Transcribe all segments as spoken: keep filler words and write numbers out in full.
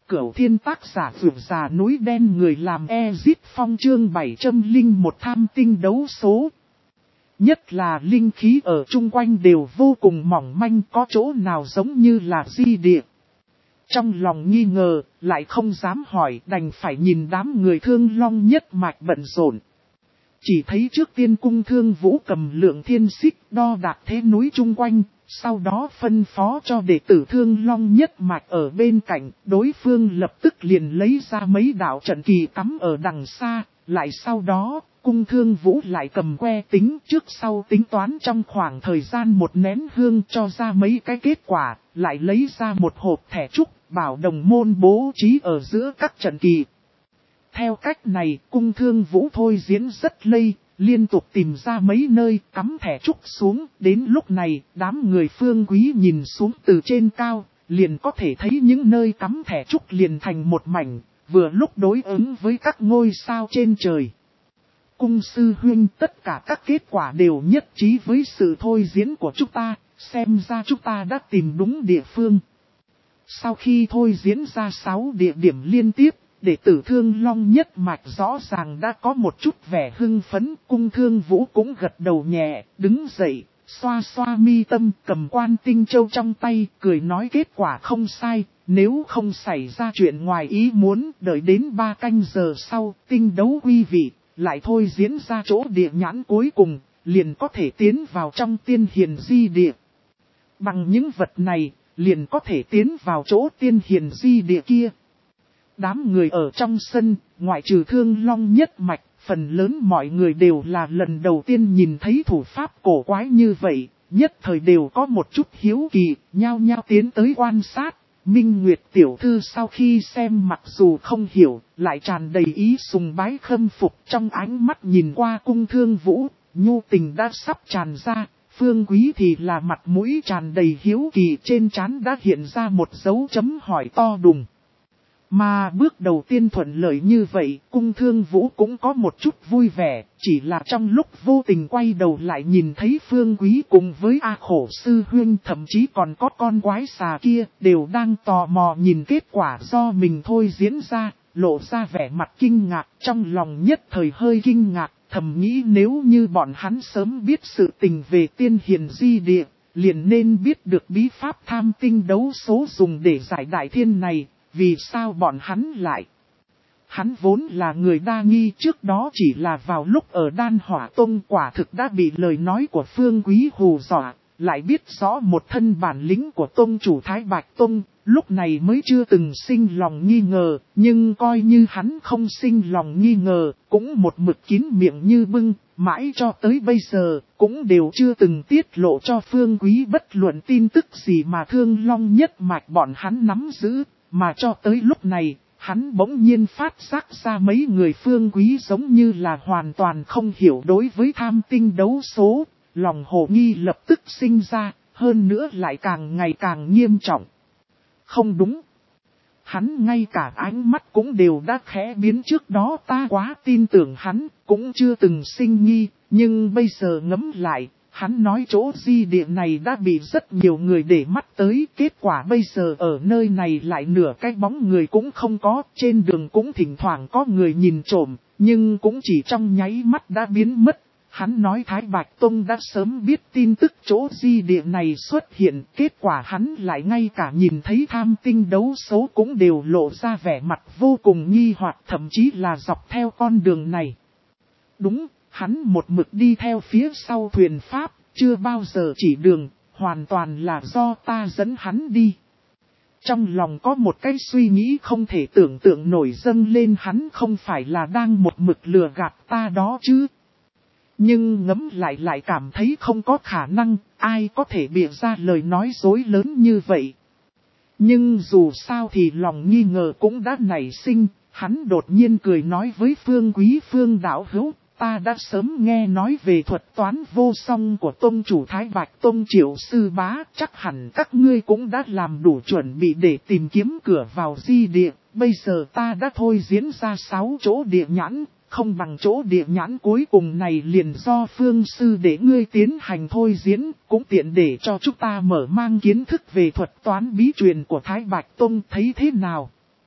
Cửu Thiên tác giả vượt già núi đen người làm Ezit Phong chương bảy trăm lẻ một tham tinh đấu số. Nhất là linh khí ở chung quanh đều vô cùng mỏng manh, có chỗ nào giống như là di địa. Trong lòng nghi ngờ, lại không dám hỏi, đành phải nhìn đám người Thương Long nhất mạch bận rộn. Chỉ thấy trước tiên Cung Thương Vũ cầm lượng thiên xích đo đạc thế núi chung quanh, sau đó phân phó cho đệ tử Thương Long nhất mạch ở bên cạnh, đối phương lập tức liền lấy ra mấy đạo trận kỳ cắm ở đằng xa, lại sau đó, Cung Thương Vũ lại cầm que tính trước sau tính toán trong khoảng thời gian một nén hương cho ra mấy cái kết quả, lại lấy ra một hộp thẻ trúc, bảo đồng môn bố trí ở giữa các trận kỳ. Theo cách này, Cung Thương Vũ thôi diễn rất lây, liên tục tìm ra mấy nơi cắm thẻ trúc xuống. Đến lúc này, đám người Phương Quý nhìn xuống từ trên cao, liền có thể thấy những nơi cắm thẻ trúc liền thành một mảnh, vừa lúc đối ứng với các ngôi sao trên trời. Cung sư huynh, tất cả các kết quả đều nhất trí với sự thôi diễn của chúng ta, xem ra chúng ta đã tìm đúng địa phương. Sau khi thôi diễn ra sáu địa điểm liên tiếp, đệ tử Thương Long nhất mạch rõ ràng đã có một chút vẻ hưng phấn. Cung Thương Vũ cũng gật đầu nhẹ, đứng dậy, xoa xoa mi tâm, cầm quan tinh châu trong tay, cười nói kết quả không sai. Nếu không xảy ra chuyện ngoài ý muốn, đợi đến ba canh giờ sau, tinh đấu quy vị, lại thôi diễn ra chỗ địa nhãn cuối cùng, liền có thể tiến vào trong tiên hiền di địa. Bằng những vật này, liền có thể tiến vào chỗ tiên hiền di địa kia. Đám người ở trong sân, ngoại trừ Thương Long nhất mạch, phần lớn mọi người đều là lần đầu tiên nhìn thấy thủ pháp cổ quái như vậy, nhất thời đều có một chút hiếu kỳ, nhao nhao tiến tới quan sát. Minh Nguyệt tiểu thư sau khi xem mặc dù không hiểu, lại tràn đầy ý sùng bái khâm phục, trong ánh mắt nhìn qua Cung Thương Vũ, nhu tình đã sắp tràn ra. Phương Quý thì là mặt mũi tràn đầy hiếu kỳ, trên trán đã hiện ra một dấu chấm hỏi to đùng. Mà bước đầu tiên thuận lợi như vậy, Cung Thương Vũ cũng có một chút vui vẻ, chỉ là trong lúc vô tình quay đầu lại nhìn thấy Phương Quý cùng với A Khổ sư huynh, thậm chí còn có con quái xà kia, đều đang tò mò nhìn kết quả do mình thôi diễn ra, lộ ra vẻ mặt kinh ngạc, trong lòng nhất thời hơi kinh ngạc, thầm nghĩ nếu như bọn hắn sớm biết sự tình về tiên hiền di địa, liền nên biết được bí pháp tham tinh đấu số dùng để giải đại thiên này. Vì sao bọn hắn lại? Hắn vốn là người đa nghi, trước đó chỉ là vào lúc ở Đan Hỏa Tông quả thực đã bị lời nói của Phương Quý hù dọa, lại biết rõ một thân bản lĩnh của Tông chủ Thái Bạch Tông, lúc này mới chưa từng sinh lòng nghi ngờ, nhưng coi như hắn không sinh lòng nghi ngờ, cũng một mực kín miệng như bưng, mãi cho tới bây giờ, cũng đều chưa từng tiết lộ cho Phương Quý bất luận tin tức gì mà Thương Long nhất mạch bọn hắn nắm giữ. Mà cho tới lúc này, hắn bỗng nhiên phát giác ra mấy người Phương Quý giống như là hoàn toàn không hiểu đối với tham tinh đấu số, lòng hồ nghi lập tức sinh ra, hơn nữa lại càng ngày càng nghiêm trọng. Không đúng. Hắn ngay cả ánh mắt cũng đều đã khẽ biến, trước đó ta quá tin tưởng hắn, cũng chưa từng sinh nghi, nhưng bây giờ ngẫm lại. Hắn nói chỗ di địa này đã bị rất nhiều người để mắt tới, kết quả bây giờ ở nơi này lại nửa cái bóng người cũng không có, trên đường cũng thỉnh thoảng có người nhìn trộm, nhưng cũng chỉ trong nháy mắt đã biến mất. Hắn nói Thái Bạch Tông đã sớm biết tin tức chỗ di địa này xuất hiện, kết quả hắn lại ngay cả nhìn thấy tham tinh đấu số cũng đều lộ ra vẻ mặt vô cùng nghi hoặc, thậm chí là dọc theo con đường này. Đúng. Hắn một mực đi theo phía sau thuyền pháp, chưa bao giờ chỉ đường, hoàn toàn là do ta dẫn hắn đi. Trong lòng có một cái suy nghĩ không thể tưởng tượng nổi dâng lên, hắn không phải là đang một mực lừa gạt ta đó chứ. Nhưng ngẫm lại lại cảm thấy không có khả năng, ai có thể bịa ra lời nói dối lớn như vậy. Nhưng dù sao thì lòng nghi ngờ cũng đã nảy sinh, hắn đột nhiên cười nói với Phương Quý Phương đạo hữu. Ta đã sớm nghe nói về thuật toán vô song của Tông chủ Thái Bạch Tông Triệu Sư Bá, chắc hẳn các ngươi cũng đã làm đủ chuẩn bị để tìm kiếm cửa vào di địa. Bây giờ ta đã thôi diễn ra sáu chỗ địa nhãn, không bằng chỗ địa nhãn cuối cùng này liền do Phương Sư để ngươi tiến hành thôi diễn, cũng tiện để cho chúng ta mở mang kiến thức về thuật toán bí truyền của Thái Bạch Tông, thấy thế nào?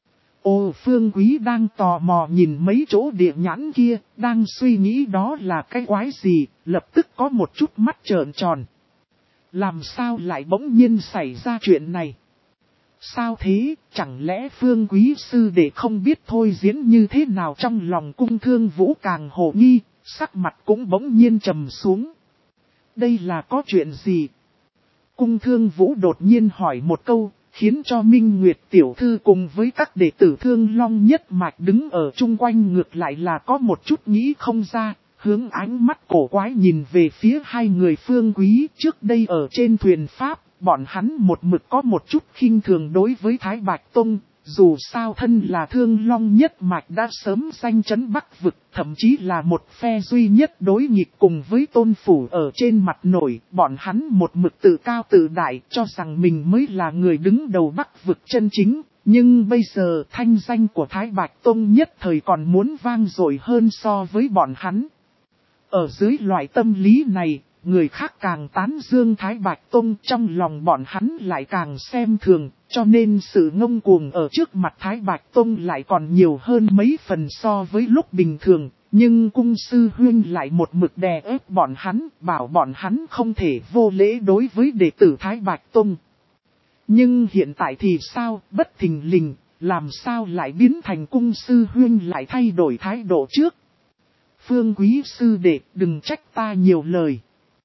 Ô Phương Quý đang tò mò nhìn mấy chỗ địa nhãn kia, đang suy nghĩ đó là cái quái gì, lập tức có một chút mắt trợn tròn. Làm sao lại bỗng nhiên xảy ra chuyện này? Sao thế, chẳng lẽ Phương Quý sư đệ không biết thôi diễn như thế nào? Trong lòng Cung Thương Vũ càng hồ nghi, sắc mặt cũng bỗng nhiên trầm xuống. Đây là có chuyện gì? Cung Thương Vũ đột nhiên hỏi một câu, khiến cho Minh Nguyệt tiểu thư cùng với các đệ tử Thương Long nhất mạch đứng ở chung quanh ngược lại là có một chút nghĩ không ra, hướng ánh mắt cổ quái nhìn về phía hai người Phương Quý. Trước đây ở trên thuyền Pháp, bọn hắn một mực có một chút khinh thường đối với Thái Bạch Tông, dù sao thân là Thương Long nhất mạch đã sớm danh chấn Bắc vực, thậm chí là một phe duy nhất đối nghịch cùng với Tôn Phủ ở trên mặt nổi, bọn hắn một mực tự cao tự đại cho rằng mình mới là người đứng đầu Bắc vực chân chính, nhưng bây giờ thanh danh của Thái Bạch Tông nhất thời còn muốn vang dội hơn so với bọn hắn. Ở dưới loại tâm lý này, người khác càng tán dương Thái Bạch Tông, trong lòng bọn hắn lại càng xem thường, cho nên sự ngông cuồng ở trước mặt Thái Bạch Tông lại còn nhiều hơn mấy phần so với lúc bình thường. Nhưng Cung sư huynh lại một mực đè ép bọn hắn, bảo bọn hắn không thể vô lễ đối với đệ tử Thái Bạch Tông. Nhưng hiện tại thì sao, bất thình lình, làm sao lại biến thành Cung sư huynh lại thay đổi thái độ trước? Phương Quý sư đệ, đừng trách ta nhiều lời.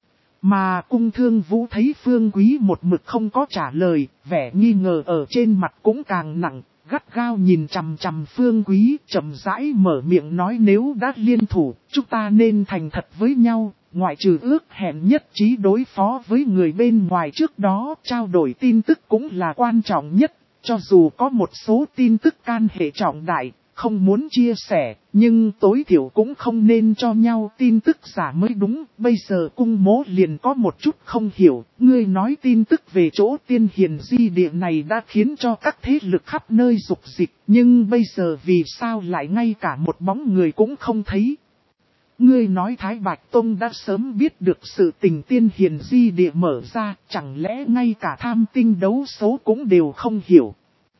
Mà Cung Thương Vũ thấy Phương Quý một mực không có trả lời, vẻ nghi ngờ ở trên mặt cũng càng nặng, gắt gao nhìn chằm chằm Phương Quý, chậm rãi mở miệng nói nếu đã liên thủ, chúng ta nên thành thật với nhau, ngoại trừ ước hẹn nhất trí đối phó với người bên ngoài trước đó, trao đổi tin tức cũng là quan trọng nhất, cho dù có một số tin tức can hệ trọng đại. Không muốn chia sẻ, nhưng tối thiểu cũng không nên cho nhau tin tức giả mới đúng. Bây giờ Cung mỗ liền có một chút không hiểu, ngươi nói tin tức về chỗ tiên hiền di địa này đã khiến cho các thế lực khắp nơi dục dịch, nhưng bây giờ vì sao lại ngay cả một bóng người cũng không thấy? Ngươi nói Thái Bạch Tông đã sớm biết được sự tình tiên hiền di địa mở ra, chẳng lẽ ngay cả tham tinh đấu số cũng đều không hiểu?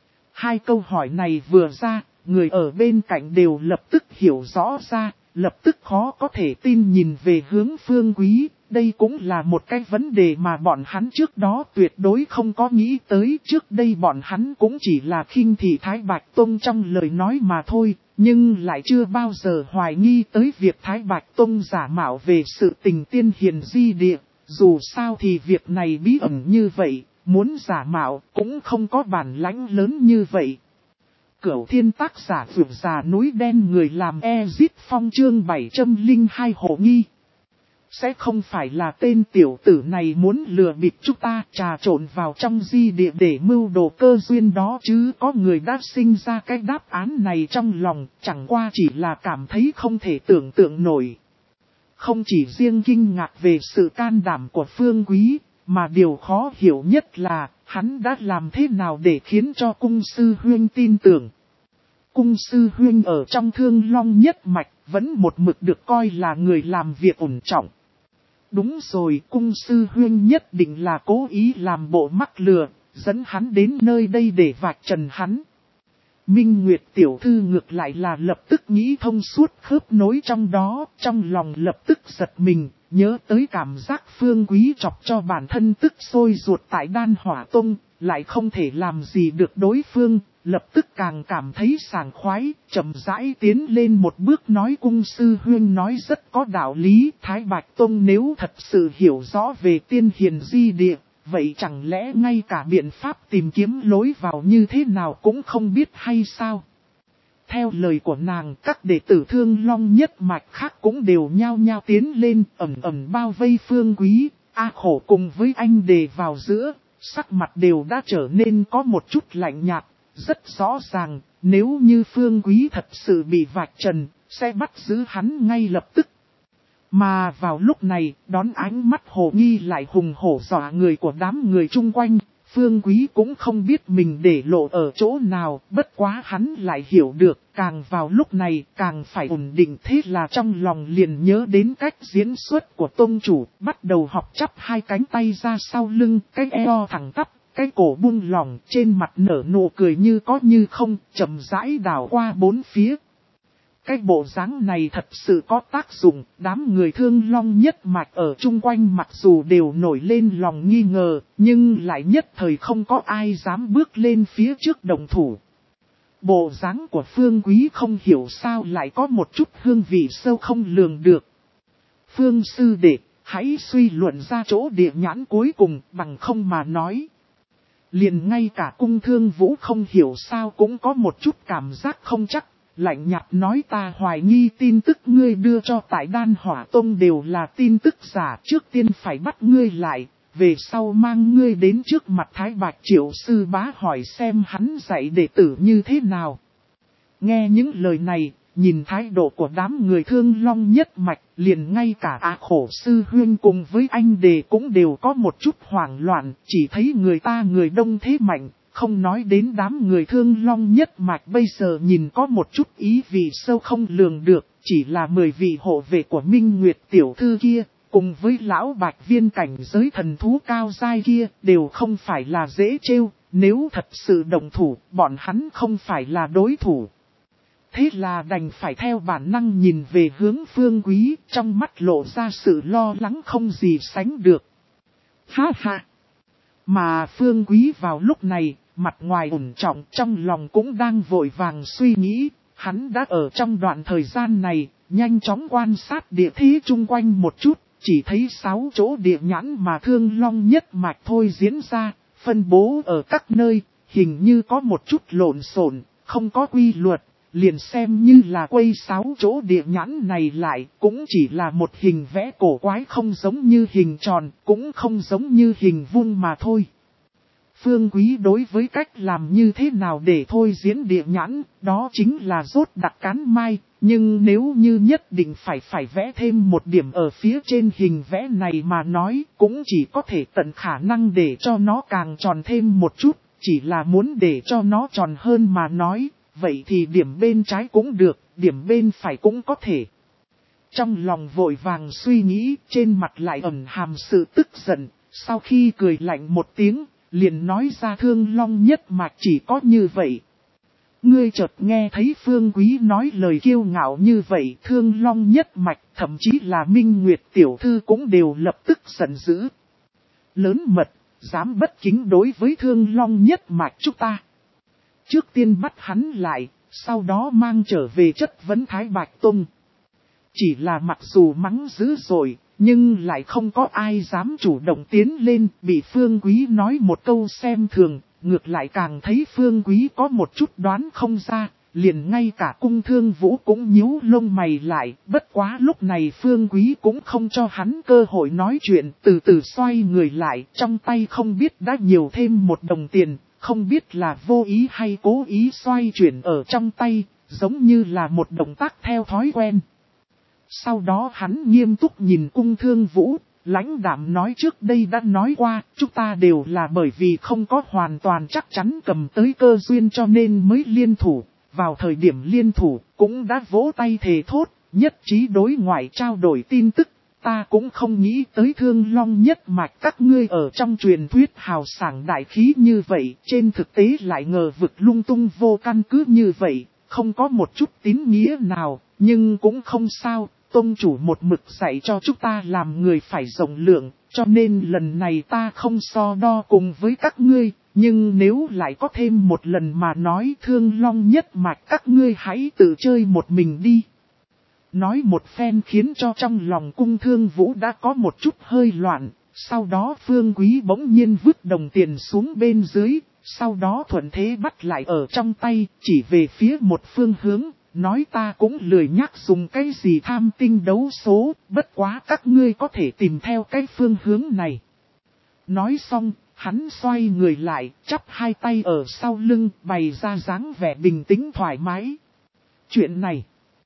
Hai câu hỏi này vừa ra, người ở bên cạnh đều lập tức hiểu rõ ra, lập tức khó có thể tin nhìn về hướng Phương Quý. Đây cũng là một cái vấn đề mà bọn hắn trước đó tuyệt đối không có nghĩ tới. Trước đây bọn hắn cũng chỉ là khinh thị Thái Bạch Tông trong lời nói mà thôi, nhưng lại chưa bao giờ hoài nghi tới việc Thái Bạch Tông giả mạo về sự tình tiên hiền di địa. Dù sao thì việc này bí ẩn như vậy, muốn giả mạo cũng không có bản lãnh lớn như vậy. Cửu Thiên tác giả vượt già núi đen người làm Ezit Phong chương bảy trăm lẻ hai hộ nghi. Sẽ không phải là tên tiểu tử này muốn lừa bịp chúng ta trà trộn vào trong di địa để mưu đồ cơ duyên đó chứ? Có người đã sinh ra cái đáp án này trong lòng, chẳng qua chỉ là cảm thấy không thể tưởng tượng nổi. Không chỉ riêng kinh ngạc về sự can đảm của Phương Quý, mà điều khó hiểu nhất là hắn đã làm thế nào để khiến cho Cung sư huynh tin tưởng. Cung sư huynh ở trong Thương Long nhất mạch vẫn một mực được coi là người làm việc ổn trọng. Đúng rồi, Cung sư huynh nhất định là cố ý làm bộ mắc lừa, dẫn hắn đến nơi đây để vạch trần hắn. Minh Nguyệt tiểu thư ngược lại là lập tức nghĩ thông suốt khớp nối trong đó, trong lòng lập tức giật mình, nhớ tới cảm giác Phương Quý chọc cho bản thân tức sôi ruột tại Đan Hỏa Tông, lại không thể làm gì được đối phương, lập tức càng cảm thấy sảng khoái, chậm rãi tiến lên một bước nói Cung sư huynh nói rất có đạo lý. Thái Bạch Tông nếu thật sự hiểu rõ về tiên hiền di địa, vậy chẳng lẽ ngay cả biện pháp tìm kiếm lối vào như thế nào cũng không biết hay sao? Theo lời của nàng, các đệ tử Thương Long nhất mạch khác cũng đều nhao nhao tiến lên, ẩn ẩn bao vây Phương Quý. A Khổ cùng với anh Đề vào giữa, sắc mặt đều đã trở nên có một chút lạnh nhạt. Rất rõ ràng, nếu như Phương Quý thật sự bị vạch trần, sẽ bắt giữ hắn ngay lập tức. Mà vào lúc này, đón ánh mắt hồ nghi lại hùng hổ dọa người của đám người chung quanh, Phương Quý cũng không biết mình để lộ ở chỗ nào, bất quá hắn lại hiểu được, càng vào lúc này càng phải ổn định, thế là trong lòng liền nhớ đến cách diễn xuất của tông chủ, bắt đầu học chắp hai cánh tay ra sau lưng, cái eo thẳng tắp, cái cổ buông lỏng, trên mặt nở nụ cười như có như không, chậm rãi đảo qua bốn phía. Cái bộ dáng này thật sự có tác dụng, đám người Thương Long nhất mạch ở chung quanh mặc dù đều nổi lên lòng nghi ngờ, nhưng lại nhất thời không có ai dám bước lên phía trước động thủ. Bộ dáng của Phương Quý không hiểu sao lại có một chút hương vị sâu không lường được. Phương sư đệ, hãy suy luận ra chỗ địa nhãn cuối cùng bằng không mà nói. Liền ngay cả Cung Thương Vũ không hiểu sao cũng có một chút cảm giác không chắc, lạnh nhạt nói ta hoài nghi tin tức ngươi đưa cho tại Đan Hỏa Tông đều là tin tức giả, trước tiên phải bắt ngươi lại, về sau mang ngươi đến trước mặt Thái Bạch Triệu sư bá hỏi xem hắn dạy đệ tử như thế nào. Nghe những lời này, nhìn thái độ của đám người Thương Long nhất mạch, liền ngay cả Á Khổ sư huynh cùng với anh đề cũng đều có một chút hoảng loạn, chỉ thấy người ta người đông thế mạnh, không nói đến đám người Thương Long nhất mạch bây giờ nhìn có một chút ý vị sâu không lường được, chỉ là mười vị hộ vệ của Minh Nguyệt tiểu thư kia, cùng với lão bạch viên cảnh giới thần thú cao giai kia, đều không phải là dễ trêu, nếu thật sự động thủ, bọn hắn không phải là đối thủ. Thế là đành phải theo bản năng nhìn về hướng Phương Quý, trong mắt lộ ra sự lo lắng không gì sánh được. Ha ha! Mà Phương Quý vào lúc này, mặt ngoài ổn trọng trong lòng cũng đang vội vàng suy nghĩ, hắn đã ở trong đoạn thời gian này, nhanh chóng quan sát địa thế chung quanh một chút, chỉ thấy sáu chỗ địa nhãn mà Thương Long nhất mạch thôi diễn ra, phân bố ở các nơi, hình như có một chút lộn xộn, không có quy luật. Liền xem như là quây sáu chỗ địa nhãn này lại, cũng chỉ là một hình vẽ cổ quái không giống như hình tròn, cũng không giống như hình vuông mà thôi. Phương Quý đối với cách làm như thế nào để thôi diễn địa nhãn, đó chính là rốt đặc cán mai, nhưng nếu như nhất định phải phải vẽ thêm một điểm ở phía trên hình vẽ này mà nói, cũng chỉ có thể tận khả năng để cho nó càng tròn thêm một chút, chỉ là muốn để cho nó tròn hơn mà nói. Vậy thì điểm bên trái cũng được, điểm bên phải cũng có thể. Trong lòng vội vàng suy nghĩ, trên mặt lại ẩn hàm sự tức giận, sau khi cười lạnh một tiếng, liền nói ra Thương Long nhất mạch chỉ có như vậy. Ngươi chợt nghe thấy Phương Quý nói lời kiêu ngạo như vậy, Thương Long nhất mạch, thậm chí là Minh Nguyệt tiểu thư cũng đều lập tức giận dữ. Lớn mật, dám bất kính đối với Thương Long nhất mạch chúng ta. Trước tiên bắt hắn lại, sau đó mang trở về chất vấn Thái Bạch Tông. Chỉ là mặc dù mắng dữ rồi, nhưng lại không có ai dám chủ động tiến lên, bị Phương Quý nói một câu xem thường, ngược lại càng thấy Phương Quý có một chút đoán không ra, liền ngay cả Cung Thương Vũ cũng nhíu lông mày lại, bất quá lúc này Phương Quý cũng không cho hắn cơ hội nói chuyện, từ từ xoay người lại, trong tay không biết đã nhiều thêm một đồng tiền. Không biết là vô ý hay cố ý xoay chuyển ở trong tay, giống như là một động tác theo thói quen. Sau đó hắn nghiêm túc nhìn Cung Thương Vũ, lãnh đạm nói trước đây đã nói qua, chúng ta đều là bởi vì không có hoàn toàn chắc chắn cầm tới cơ duyên cho nên mới liên thủ. Vào thời điểm liên thủ, cũng đã vỗ tay thề thốt, nhất trí đối ngoại trao đổi tin tức. Ta cũng không nghĩ tới Thương Long nhất mạch các ngươi ở trong truyền thuyết hào sảng đại khí như vậy, trên thực tế lại ngờ vực lung tung vô căn cứ như vậy, không có một chút tín nghĩa nào, nhưng cũng không sao, tông chủ một mực dạy cho chúng ta làm người phải rộng lượng, cho nên lần này ta không so đo cùng với các ngươi, nhưng nếu lại có thêm một lần mà nói Thương Long nhất mạch các ngươi hãy tự chơi một mình đi. Nói một phen khiến cho trong lòng Cung Thương Vũ đã có một chút hơi loạn, sau đó Phương Quý bỗng nhiên vứt đồng tiền xuống bên dưới, sau đó thuận thế bắt lại ở trong tay, chỉ về phía một phương hướng, nói ta cũng lười nhắc dùng cái gì tham tinh đấu số, bất quá các ngươi có thể tìm theo cái phương hướng này. Nói xong, hắn xoay người lại, chắp hai tay ở sau lưng, bày ra dáng vẻ bình tĩnh thoải mái. Chuyện này,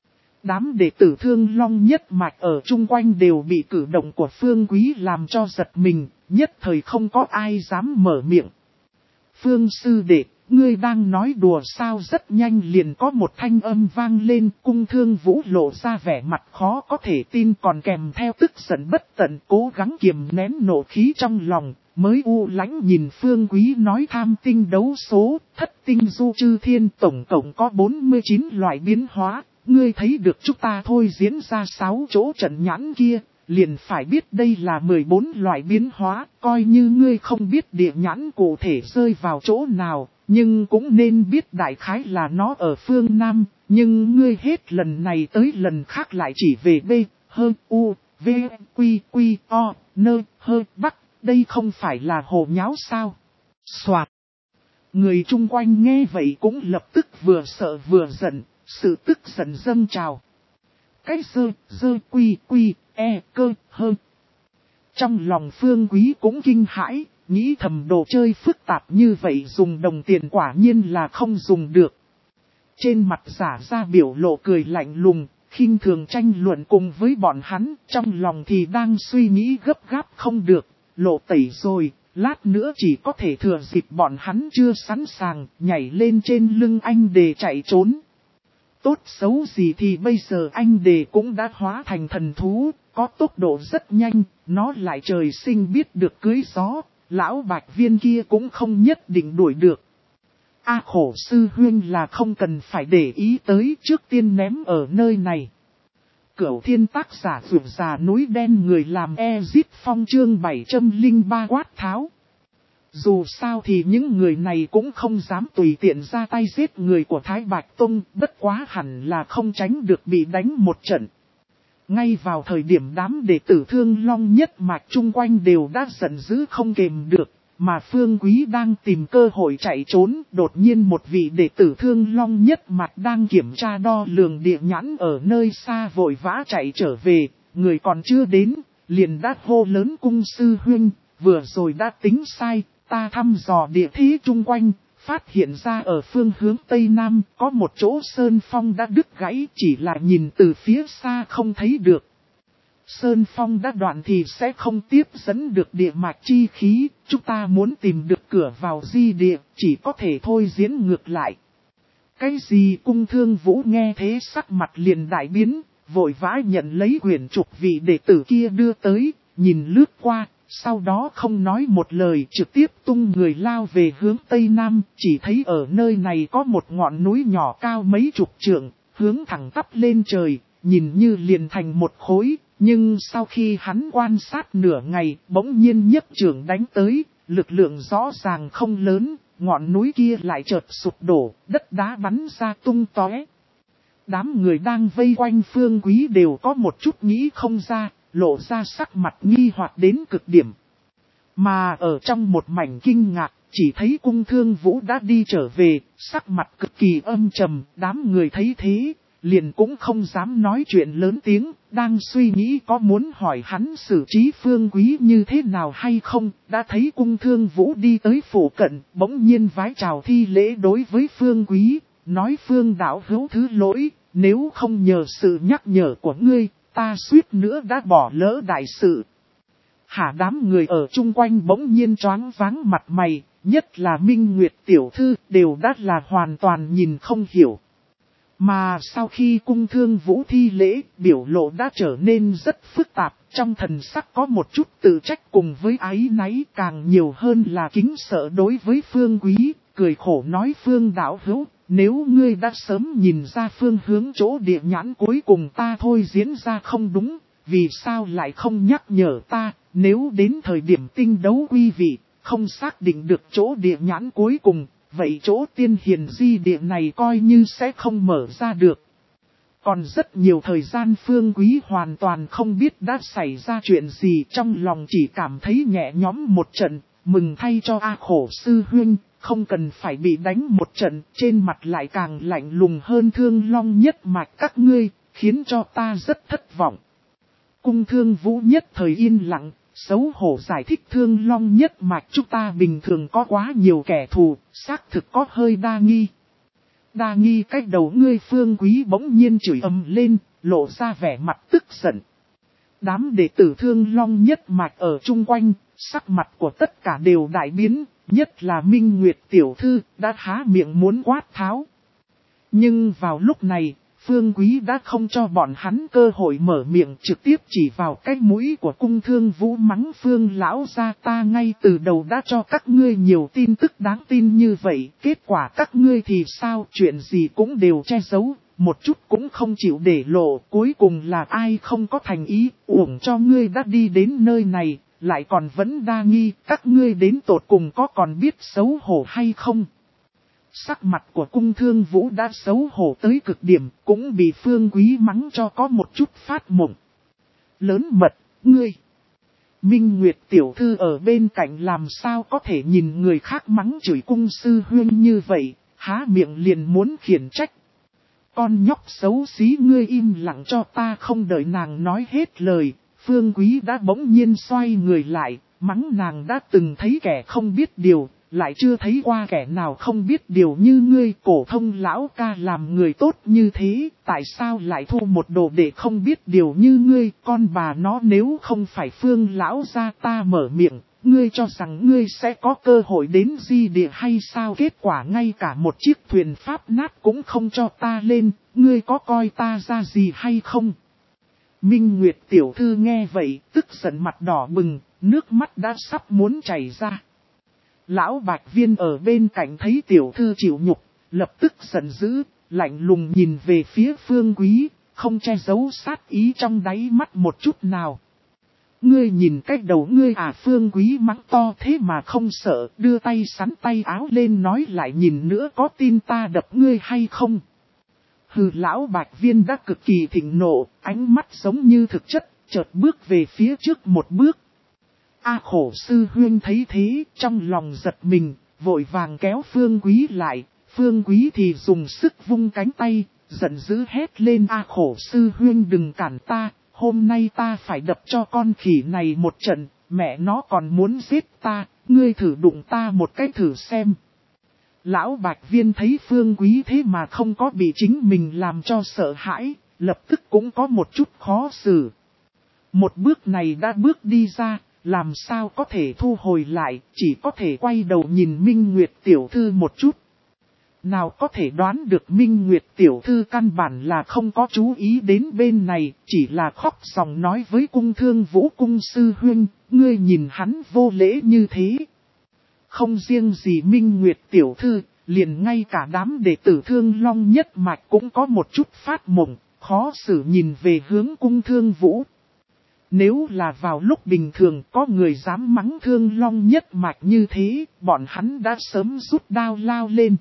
đám đệ tử Thương Long nhất mạch ở chung quanh đều bị cử động của Phương Quý làm cho giật mình, nhất thời không có ai dám mở miệng. Phương sư đệ, ngươi đang nói đùa sao? Rất nhanh liền có một thanh âm vang lên, Cung Thương Vũ lộ ra vẻ mặt khó có thể tin còn kèm theo tức giận bất tận, cố gắng kiềm nén nộ khí trong lòng, mới u lãnh nhìn Phương Quý nói tham tinh đấu số, thất tinh du chư thiên tổng cộng có bốn mươi chín loại biến hóa, ngươi thấy được chúng ta thôi diễn ra sáu chỗ trận nhãn kia. Liền phải biết đây là mười bốn loại biến hóa, coi như ngươi không biết địa nhãn cụ thể rơi vào chỗ nào, nhưng cũng nên biết đại khái là nó ở phương Nam, nhưng ngươi hết lần này tới lần khác lại chỉ về B, hơn U, V, Quy, Quy, O, Nơ, Hơ, Bắc, đây không phải là hồ nháo sao? Soạt! Người chung quanh nghe vậy cũng lập tức vừa sợ vừa giận, sự tức giận dâng trào. Cái dơ, dơ, quy, quy, e, cơ, hơn. Trong lòng Phương Quý cũng kinh hãi, nghĩ thầm đồ chơi phức tạp như vậy dùng đồng tiền quả nhiên là không dùng được. Trên mặt giả ra biểu lộ cười lạnh lùng, khinh thường tranh luận cùng với bọn hắn, trong lòng thì đang suy nghĩ gấp gáp không được, lộ tẩy rồi, lát nữa chỉ có thể thừa dịp bọn hắn chưa sẵn sàng, nhảy lên trên lưng anh để chạy trốn. Tốt xấu gì thì bây giờ anh đề cũng đã hóa thành thần thú, có tốc độ rất nhanh, nó lại trời sinh biết được cưới gió, lão bạch viên kia cũng không nhất định đuổi được. A khổ sư huynh là không cần phải để ý tới, trước tiên ném ở nơi này. Cửu thiên tác giả vượt già núi đen người làm Ezit Phong chương bảy trăm lẻ ba quát tháo. Dù sao thì những người này cũng không dám tùy tiện ra tay giết người của Thái Bạch Tông, bất quá hẳn là không tránh được bị đánh một trận. Ngay vào thời điểm đám đệ tử Thương Long nhất mạch chung quanh đều đã giận dữ không kềm được, mà Phương Quý đang tìm cơ hội chạy trốn, đột nhiên một vị đệ tử Thương Long nhất mạch đang kiểm tra đo lường địa nhãn ở nơi xa vội vã chạy trở về, người còn chưa đến, liền đã hô lớn Cung sư huynh, vừa rồi đã tính sai. Ta thăm dò địa thế chung quanh, phát hiện ra ở phương hướng Tây Nam có một chỗ sơn phong đã đứt gãy, chỉ là nhìn từ phía xa không thấy được. Sơn phong đã đoạn thì sẽ không tiếp dẫn được địa mạch chi khí, chúng ta muốn tìm được cửa vào di địa, chỉ có thể thôi diễn ngược lại. Cái gì? Cung Thương Vũ nghe thế sắc mặt liền đại biến, vội vã nhận lấy quyển trục vị đệ tử kia đưa tới, nhìn lướt qua. Sau đó không nói một lời trực tiếp tung người lao về hướng Tây Nam, chỉ thấy ở nơi này có một ngọn núi nhỏ cao mấy chục trượng, hướng thẳng tắp lên trời, nhìn như liền thành một khối, nhưng sau khi hắn quan sát nửa ngày, bỗng nhiên nhấc trưởng đánh tới, lực lượng rõ ràng không lớn, ngọn núi kia lại chợt sụp đổ, đất đá bắn ra tung tóe. Đám người đang vây quanh Phương Quý đều có một chút nghĩ không ra, lộ ra sắc mặt nghi hoặc đến cực điểm. Mà ở trong một mảnh kinh ngạc, chỉ thấy Cung Thương Vũ đã đi trở về, sắc mặt cực kỳ âm trầm, đám người thấy thế, liền cũng không dám nói chuyện lớn tiếng, đang suy nghĩ có muốn hỏi hắn xử trí Phương Quý như thế nào hay không, đã thấy Cung Thương Vũ đi tới phủ cận, bỗng nhiên vái chào thi lễ đối với Phương Quý, nói Phương đạo hữu thứ lỗi, nếu không nhờ sự nhắc nhở của ngươi, ta suýt nữa đã bỏ lỡ đại sự. Hả, đám người ở chung quanh bỗng nhiên choáng váng mặt mày, nhất là Minh Nguyệt tiểu thư đều đã là hoàn toàn nhìn không hiểu. Mà sau khi Cung Thương Vũ thi lễ, biểu lộ đã trở nên rất phức tạp, trong thần sắc có một chút tự trách cùng với áy náy, càng nhiều hơn là kính sợ đối với Phương Quý, cười khổ nói Phương đạo hữu. Nếu ngươi đã sớm nhìn ra phương hướng chỗ địa nhãn cuối cùng ta thôi diễn ra không đúng, vì sao lại không nhắc nhở ta, nếu đến thời điểm tinh đấu quy vị, không xác định được chỗ địa nhãn cuối cùng, vậy chỗ tiên hiền di địa này coi như sẽ không mở ra được. Còn rất nhiều thời gian Phương Quý hoàn toàn không biết đã xảy ra chuyện gì, trong lòng chỉ cảm thấy nhẹ nhõm một trận, mừng thay cho A khổ sư huynh. Không cần phải bị đánh một trận, trên mặt lại càng lạnh lùng hơn Thương Long nhất mạch các ngươi, khiến cho ta rất thất vọng. Cung Thương Vũ nhất thời yên lặng, xấu hổ giải thích Thương Long nhất mạch chúng ta bình thường có quá nhiều kẻ thù, xác thực có hơi đa nghi. Đa nghi cách đầu ngươi? Phương Quý bỗng nhiên chửi ầm lên, lộ ra vẻ mặt tức giận. Đám đệ tử Thương Long nhất mạch ở chung quanh, sắc mặt của tất cả đều đại biến, nhất là Minh Nguyệt tiểu thư đã há miệng muốn quát tháo. Nhưng vào lúc này, Phương Quý đã không cho bọn hắn cơ hội mở miệng, trực tiếp chỉ vào cái mũi của Cung Thương Vũ mắng Phương lão gia, ta ngay từ đầu đã cho các ngươi nhiều tin tức đáng tin như vậy, kết quả các ngươi thì sao, chuyện gì cũng đều che giấu, một chút cũng không chịu để lộ, cuối cùng là ai không có thành ý, uổng cho ngươi đã đi đến nơi này, lại còn vẫn đa nghi, các ngươi đến tột cùng có còn biết xấu hổ hay không. Sắc mặt của Cung Thương Vũ đã xấu hổ tới cực điểm, cũng bị Phương Quý mắng cho có một chút phát mộng. Lớn mật, ngươi! Minh Nguyệt tiểu thư ở bên cạnh làm sao có thể nhìn người khác mắng chửi cung sư huyên như vậy, há miệng liền muốn khiển trách. Con nhóc xấu xí, ngươi im lặng cho ta. Không đợi nàng nói hết lời, Phương Quý đã bỗng nhiên xoay người lại, mắng nàng đã từng thấy kẻ không biết điều, lại chưa thấy qua kẻ nào không biết điều như ngươi. Cổ Thông lão ca làm người tốt như thế, tại sao lại thu một đồ đệ không biết điều như ngươi? Con bà nó, nếu không phải Phương lão gia ta mở miệng, ngươi cho rằng ngươi sẽ có cơ hội đến Di Địa hay sao? Kết quả ngay cả một chiếc thuyền pháp nát cũng không cho ta lên, ngươi có coi ta ra gì hay không? Minh Nguyệt tiểu thư nghe vậy, tức giận mặt đỏ bừng, nước mắt đã sắp muốn chảy ra. Lão Bạch Viên ở bên cạnh thấy tiểu thư chịu nhục, lập tức giận dữ, lạnh lùng nhìn về phía Phương Quý, không che giấu sát ý trong đáy mắt một chút nào. Ngươi nhìn cách đầu ngươi à? Phương Quý mắng to thế mà không sợ, đưa tay sắn tay áo lên nói, lại nhìn nữa có tin ta đập ngươi hay không? Hừ, lão Bạch Viên đã cực kỳ thịnh nộ, ánh mắt giống như thực chất, chợt bước về phía trước một bước. A Khổ sư huyên thấy thế, trong lòng giật mình, vội vàng kéo Phương Quý lại. Phương Quý thì dùng sức vung cánh tay, giận dữ hét lên, A Khổ sư huyên đừng cản ta, hôm nay ta phải đập cho con khỉ này một trận, mẹ nó còn muốn giết ta, ngươi thử đụng ta một cái thử xem. Lão Bạch Viên thấy Phương Quý thế mà không có bị chính mình làm cho sợ hãi, lập tức cũng có một chút khó xử. Một bước này đã bước đi ra, làm sao có thể thu hồi lại, chỉ có thể quay đầu nhìn Minh Nguyệt tiểu thư một chút. Nào có thể đoán được Minh Nguyệt tiểu thư căn bản là không có chú ý đến bên này, chỉ là khóc sòng nói với Cung Thương Vũ, cung sư huynh, ngươi nhìn hắn vô lễ như thế. Không riêng gì Minh Nguyệt tiểu thư, liền ngay cả đám đệ tử Thương Long nhất mạch cũng có một chút phát mộng, khó xử nhìn về hướng Cung Thương Vũ. Nếu là vào lúc bình thường có người dám mắng Thương Long nhất mạch như thế, bọn hắn đã sớm rút đao lao lên.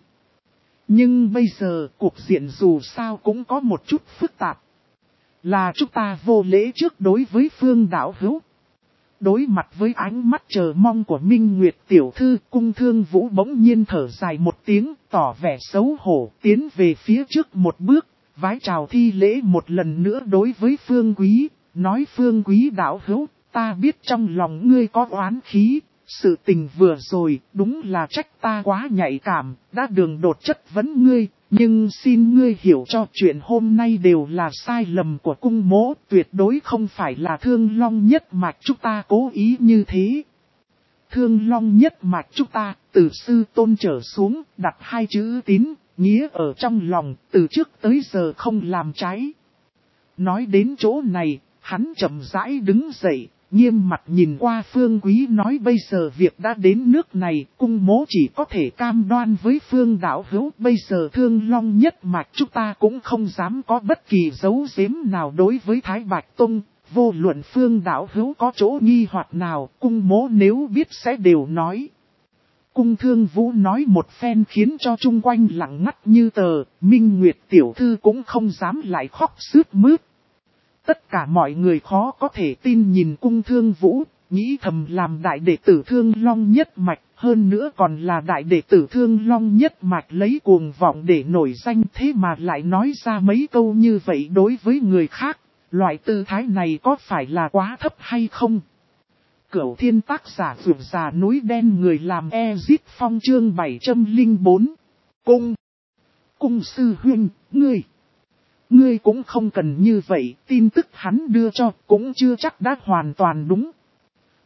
Nhưng bây giờ cuộc diện dù sao cũng có một chút phức tạp. Là chúng ta vô lễ trước đối với Phương đạo hữu. Đối mặt với ánh mắt chờ mong của Minh Nguyệt tiểu thư, Cung Thương Vũ bỗng nhiên thở dài một tiếng, tỏ vẻ xấu hổ, tiến về phía trước một bước, vái chào thi lễ một lần nữa đối với Phương Quý, nói Phương Quý đạo hữu, ta biết trong lòng ngươi có oán khí, sự tình vừa rồi đúng là trách ta quá nhạy cảm, đã đường đột chất vấn ngươi, nhưng xin ngươi hiểu cho chuyện hôm nay đều là sai lầm của cung mỗ, tuyệt đối không phải là Thương Long nhất mạch chúng ta cố ý như thế. Thương Long nhất mạch chúng ta, từ sư tôn trở xuống, đặt hai chữ tín, nghĩa ở trong lòng, từ trước tới giờ không làm trái. Nói đến chỗ này, hắn chậm rãi đứng dậy, nghiêm mặt nhìn qua Phương Quý nói, bây giờ việc đã đến nước này, cung mỗ chỉ có thể cam đoan với Phương đạo hữu, bây giờ Thương Long nhất mạch chúng ta cũng không dám có bất kỳ giấu giếm nào đối với Thái Bạch Tông, vô luận Phương đạo hữu có chỗ nghi hoặc nào, cung mỗ nếu biết sẽ đều nói. Cung Thương Vũ nói một phen khiến cho chung quanh lặng ngắt như tờ, Minh Nguyệt tiểu thư cũng không dám lại khóc sướt mướt. Tất cả mọi người khó có thể tin nhìn Cung Thương Vũ, nghĩ thầm làm đại đệ tử Thương Long nhất mạch, hơn nữa còn là đại đệ tử Thương Long nhất mạch lấy cuồng vọng để nổi danh, thế mà lại nói ra mấy câu như vậy đối với người khác, loại tư thái này có phải là quá thấp hay không? Cửu Thiên tác giả vượt già núi đen, người làm Ezit Phong chương bảy trăm lẻ bốn. Cung! Cung sư huynh, ngươi! Ngươi cũng không cần như vậy, tin tức hắn đưa cho cũng chưa chắc đã hoàn toàn đúng.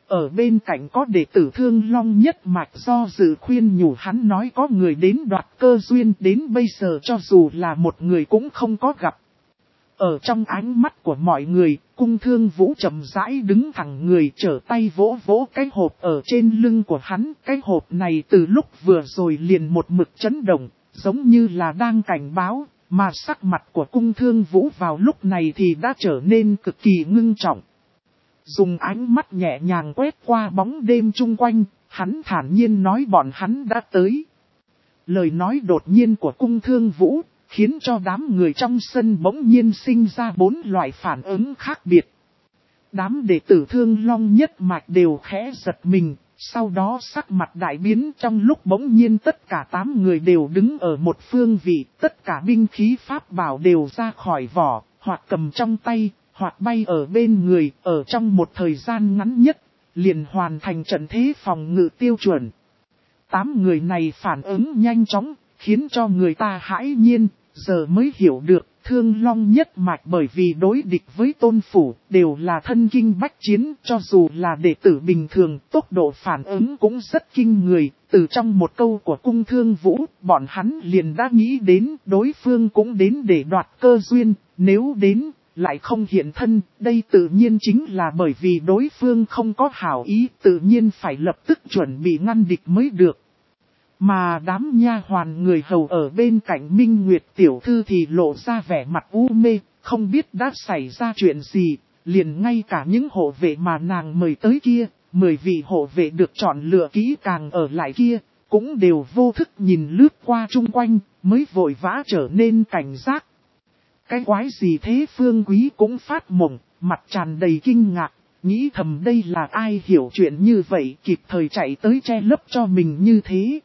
Ở bên cạnh có đệ tử Thương Long nhất mạch do dự khuyên nhủ hắn nói có người đến đoạt cơ duyên, đến bây giờ cho dù là một người cũng không có gặp. Ở trong ánh mắt của mọi người, Cung Thương Vũ chậm rãi đứng thẳng người, trở tay vỗ vỗ cái hộp ở trên lưng của hắn. Cái hộp này từ lúc vừa rồi liền một mực chấn động, giống như là đang cảnh báo, mà sắc mặt của Cung Thương Vũ vào lúc này thì đã trở nên cực kỳ ngưng trọng. Dùng ánh mắt nhẹ nhàng quét qua bóng đêm chung quanh, hắn thản nhiên nói bọn hắn đã tới. Lời nói đột nhiên của Cung Thương Vũ khiến cho đám người trong sân bỗng nhiên sinh ra bốn loại phản ứng khác biệt. Đám đệ tử Thương Long nhất mạch đều khẽ giật mình, sau đó sắc mặt đại biến, trong lúc bỗng nhiên tất cả tám người đều đứng ở một phương vị, tất cả binh khí pháp bảo đều ra khỏi vỏ, hoặc cầm trong tay, hoặc bay ở bên người, ở trong một thời gian ngắn nhất, liền hoàn thành trận thế phòng ngự tiêu chuẩn. Tám người này phản ứng nhanh chóng, khiến cho người ta hãi nhiên, giờ mới hiểu được, Thương Long nhất mạch bởi vì đối địch với Tôn Phủ, đều là thân kinh bách chiến, cho dù là đệ tử bình thường, tốc độ phản ứng cũng rất kinh người. Từ trong một câu của Cung Thương Vũ, bọn hắn liền đã nghĩ đến, đối phương cũng đến để đoạt cơ duyên, nếu đến, lại không hiện thân, đây tự nhiên chính là bởi vì đối phương không có hảo ý, tự nhiên phải lập tức chuẩn bị ngăn địch mới được. Mà đám nha hoàn người hầu ở bên cạnh Minh Nguyệt tiểu thư thì lộ ra vẻ mặt u mê, không biết đã xảy ra chuyện gì, liền ngay cả những hộ vệ mà nàng mời tới kia, mười vị hộ vệ được chọn lựa kỹ càng ở lại kia, cũng đều vô thức nhìn lướt qua chung quanh, mới vội vã trở nên cảnh giác. Cái quái gì thế? Phương Quý cũng phát mộng, mặt tràn đầy kinh ngạc, nghĩ thầm đây là ai hiểu chuyện như vậy, kịp thời chạy tới che lấp cho mình như thế.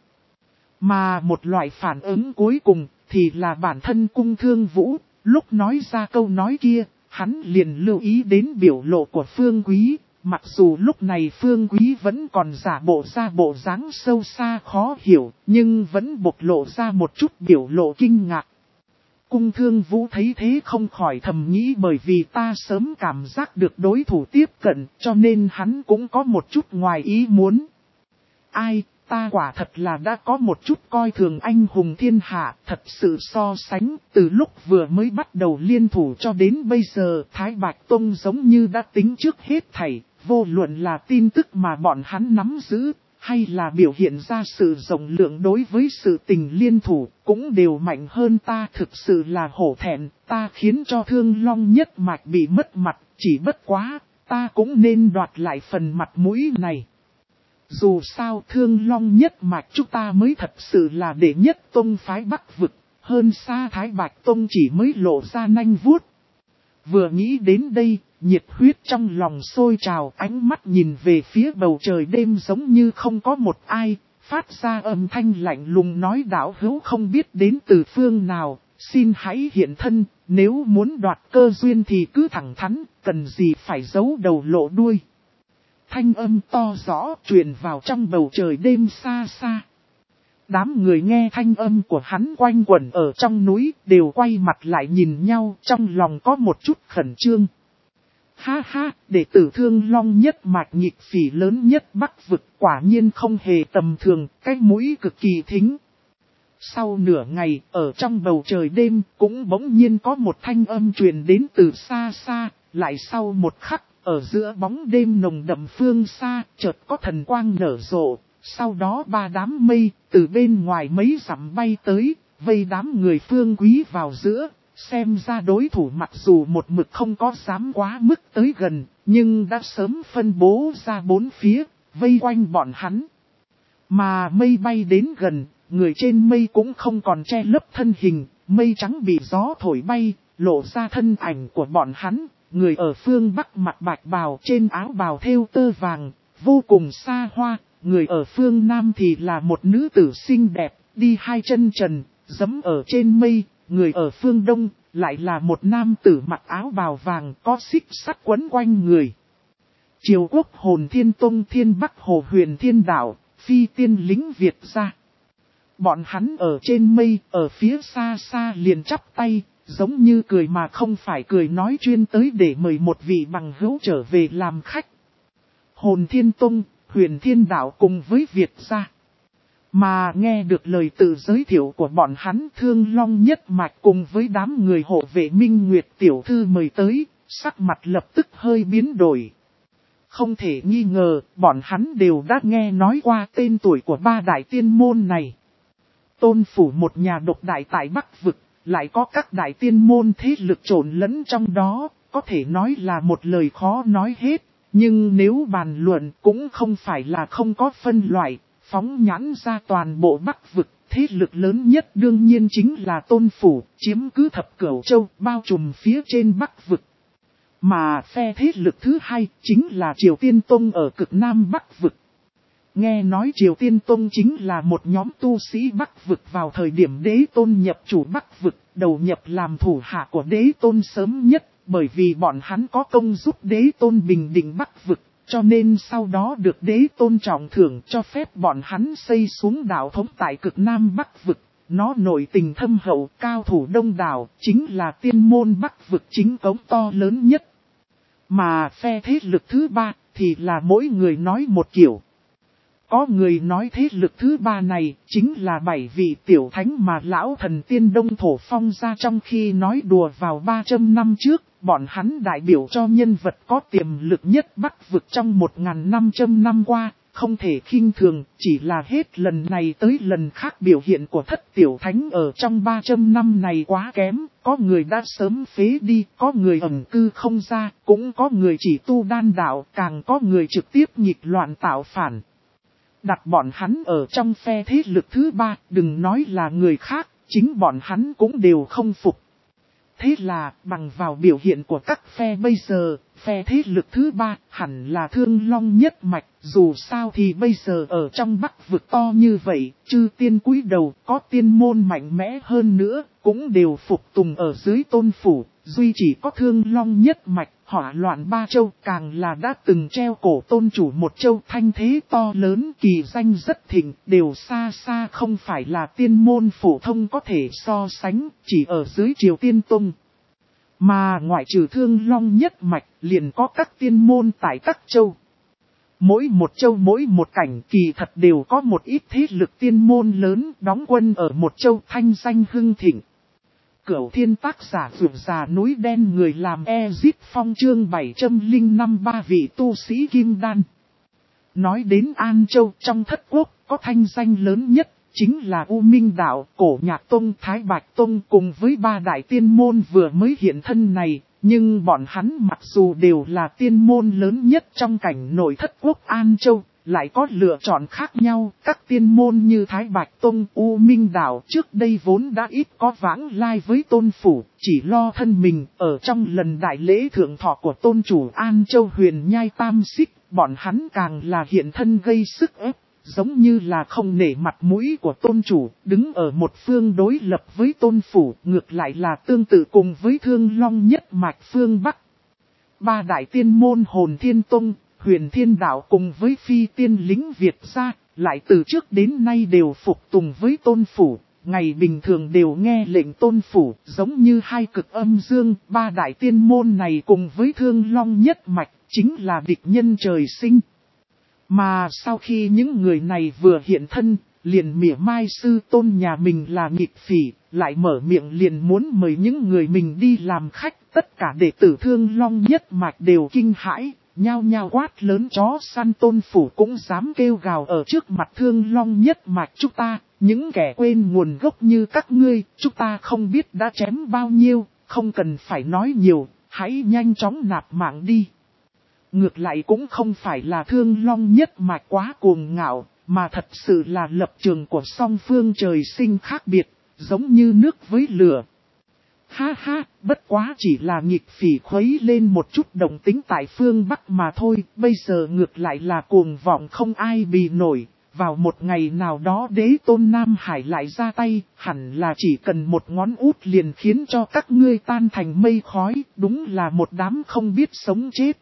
Mà một loại phản ứng cuối cùng thì là bản thân Cung Thương Vũ, lúc nói ra câu nói kia, hắn liền lưu ý đến biểu lộ của Phương Quý, mặc dù lúc này Phương Quý vẫn còn giả bộ ra bộ dáng sâu xa khó hiểu, nhưng vẫn bộc lộ ra một chút biểu lộ kinh ngạc. Cung Thương Vũ thấy thế không khỏi thầm nghĩ, bởi vì ta sớm cảm giác được đối thủ tiếp cận, cho nên hắn cũng có một chút ngoài ý muốn. Ai, ta quả thật là đã có một chút coi thường anh hùng thiên hạ, thật sự so sánh, từ lúc vừa mới bắt đầu liên thủ cho đến bây giờ, Thái Bạch Tông giống như đã tính trước hết thảy, vô luận là tin tức mà bọn hắn nắm giữ, hay là biểu hiện ra sự rộng lượng đối với sự tình liên thủ, cũng đều mạnh hơn ta, thực sự là hổ thẹn, ta khiến cho Thương Long nhất mạch bị mất mặt, chỉ bất quá, ta cũng nên đoạt lại phần mặt mũi này. Dù sao Thương Long nhất mạch chúng ta mới thật sự là đệ nhất tông phái Bắc vực, hơn xa Thái Bạch Tông chỉ mới lộ ra nanh vuốt. Vừa nghĩ đến đây, nhiệt huyết trong lòng sôi trào, ánh mắt nhìn về phía bầu trời đêm giống như không có một ai, phát ra âm thanh lạnh lùng nói: đạo hữu không biết đến từ phương nào, xin hãy hiện thân, nếu muốn đoạt cơ duyên thì cứ thẳng thắn, cần gì phải giấu đầu lộ đuôi. Thanh âm to rõ truyền vào trong bầu trời đêm xa xa. Đám người nghe thanh âm của hắn quanh quẩn ở trong núi đều quay mặt lại nhìn nhau, trong lòng có một chút khẩn trương. Ha ha, đệ tử Thương Long nhất mạch nhịp phỉ lớn nhất Bắc vực, quả nhiên không hề tầm thường, cái mũi cực kỳ thính. Sau nửa ngày, ở trong bầu trời đêm, cũng bỗng nhiên có một thanh âm truyền đến từ xa xa, lại sau một khắc, ở giữa bóng đêm nồng đậm phương xa, chợt có thần quang nở rộ, sau đó ba đám mây, từ bên ngoài mấy dặm bay tới, vây đám người Phương Quý vào giữa, xem ra đối thủ mặc dù một mực không có dám quá mức tới gần, nhưng đã sớm phân bố ra bốn phía, vây quanh bọn hắn. Mà mây bay đến gần, người trên mây cũng không còn che lấp thân hình, mây trắng bị gió thổi bay, lộ ra thân ảnh của bọn hắn. Người ở phương Bắc mặc bạch bào, trên áo bào thêu tơ vàng, vô cùng xa hoa. Người ở phương Nam thì là một nữ tử xinh đẹp, đi hai chân trần, giẫm ở trên mây. Người ở phương Đông lại là một nam tử mặc áo bào vàng, có xích sắt quấn quanh người. Triều Quốc Hồn Thiên Tông Thiên Bắc Hồ Huyền Thiên Đạo, phi tiên lính Việt gia. Bọn hắn ở trên mây, ở phía xa xa liền chắp tay, giống như cười mà không phải cười, nói chuyên tới để mời một vị bằng hữu trở về làm khách. Hồn Thiên Tông, Huyền Thiên Đạo cùng với Việt gia. Mà nghe được lời tự giới thiệu của bọn hắn, Thương Long nhất mạch cùng với đám người hộ vệ Minh Nguyệt tiểu thư mời tới, sắc mặt lập tức hơi biến đổi. Không thể nghi ngờ, bọn hắn đều đã nghe nói qua tên tuổi của ba đại tiên môn này. Tôn phủ một nhà độc đại tại Bắc Vực, lại có các đại tiên môn thế lực trộn lẫn trong đó, có thể nói là một lời khó nói hết. Nhưng nếu bàn luận cũng không phải là không có phân loại, phóng nhãn ra toàn bộ Bắc Vực, thế lực lớn nhất đương nhiên chính là Tôn phủ, chiếm cứ thập cửu châu, bao trùm phía trên Bắc Vực. Mà phe thế lực thứ hai chính là Triều Tiên Tông ở cực Nam Bắc Vực. Nghe nói Triều Tiên Tông chính là một nhóm tu sĩ Bắc Vực vào thời điểm Đế Tôn nhập chủ Bắc Vực, đầu nhập làm thủ hạ của Đế Tôn sớm nhất, bởi vì bọn hắn có công giúp Đế Tôn bình định Bắc Vực, cho nên sau đó được Đế Tôn trọng thưởng cho phép bọn hắn xây xuống đạo thống tại cực Nam Bắc Vực. Nó nội tình thâm hậu, cao thủ đông đảo, chính là tiên môn Bắc Vực chính cống to lớn nhất. Mà phe thế lực thứ ba thì là mỗi người nói một kiểu. Có người nói thế lực thứ ba này chính là bảy vị tiểu thánh mà lão thần tiên Đông Thổ Phong ra trong khi nói đùa vào ba trăm năm trước. Bọn hắn đại biểu cho nhân vật có tiềm lực nhất Bắc Vực trong một nghìn năm trăm năm qua, không thể khinh thường, chỉ là hết lần này tới lần khác biểu hiện của thất tiểu thánh ở trong ba trăm năm này quá kém, có người đã sớm phế đi, có người ẩn cư không ra, cũng có người chỉ tu đan đạo, càng có người trực tiếp nghịch loạn tạo phản. Đặt bọn hắn ở trong phe thế lực thứ ba, đừng nói là người khác, chính bọn hắn cũng đều không phục. Thế là, bằng vào biểu hiện của các phe bây giờ, phe thế lực thứ ba hẳn là Thương Long nhất mạch, dù sao thì bây giờ ở trong Bắc Vực to như vậy, chư tiên cúi đầu có tiên môn mạnh mẽ hơn nữa, cũng đều phục tùng ở dưới Tôn phủ, duy chỉ có Thương Long nhất mạch, hỏa loạn ba châu càng là đã từng treo cổ Tôn chủ một châu thanh thế to lớn, kỳ danh rất thịnh, đều xa xa không phải là tiên môn phổ thông có thể so sánh, chỉ ở dưới Triều Tiên Tông. Mà ngoại trừ Thương Long nhất mạch, liền có các tiên môn tại các châu. Mỗi một châu mỗi một cảnh kỳ thật đều có một ít thế lực tiên môn lớn đóng quân ở một châu thanh danh hưng thịnh. Cửu Thiên tác giả vượt già núi đen người làm Ezit Phong chương bảy trăm lẻ năm ba vị tu sĩ Kim Đan. Nói đến An Châu trong thất quốc có thanh danh lớn nhất. Chính là U Minh Đạo, Cổ Nhạc Tông, Thái Bạch Tông cùng với ba đại tiên môn vừa mới hiện thân này, nhưng bọn hắn mặc dù đều là tiên môn lớn nhất trong cảnh nội thất quốc An Châu, lại có lựa chọn khác nhau. Các tiên môn như Thái Bạch Tông, U Minh Đạo trước đây vốn đã ít có vãng lai với Tôn phủ, chỉ lo thân mình. Ở trong lần đại lễ thượng thọ của Tôn chủ An Châu Huyền Nhai Tam Xích, bọn hắn càng là hiện thân gây sức ép. Giống như là không nể mặt mũi của Tôn chủ, đứng ở một phương đối lập với Tôn phủ, ngược lại là tương tự cùng với Thương Long nhất mạch phương Bắc. Ba đại tiên môn Hồn Thiên Tông, Huyền Thiên Đạo cùng với phi tiên lính Việt gia, lại từ trước đến nay đều phục tùng với Tôn phủ, ngày bình thường đều nghe lệnh Tôn phủ, giống như hai cực âm dương. Ba đại tiên môn này cùng với Thương Long nhất mạch, chính là địch nhân trời sinh. Mà sau khi những người này vừa hiện thân, liền mỉa mai sư tôn nhà mình là nghịch phỉ, lại mở miệng liền muốn mời những người mình đi làm khách. Tất cả đệ tử Thương Long nhất mạch đều kinh hãi, nhao nhao quát lớn chó săn Tôn phủ cũng dám kêu gào ở trước mặt Thương Long nhất mạch chúng ta. Những kẻ quên nguồn gốc như các ngươi, chúng ta không biết đã chém bao nhiêu, không cần phải nói nhiều, hãy nhanh chóng nạp mạng đi. Ngược lại cũng không phải là Thương Long nhất mạch quá cuồng ngạo, mà thật sự là lập trường của song phương trời sinh khác biệt, giống như nước với lửa. Ha ha, bất quá chỉ là nghịch phỉ khuấy lên một chút động tính tại phương Bắc mà thôi, bây giờ ngược lại là cuồng vọng không ai bì nổi. Vào một ngày nào đó Đế Tôn Nam Hải lại ra tay, hẳn là chỉ cần một ngón út liền khiến cho các ngươi tan thành mây khói, đúng là một đám không biết sống chết.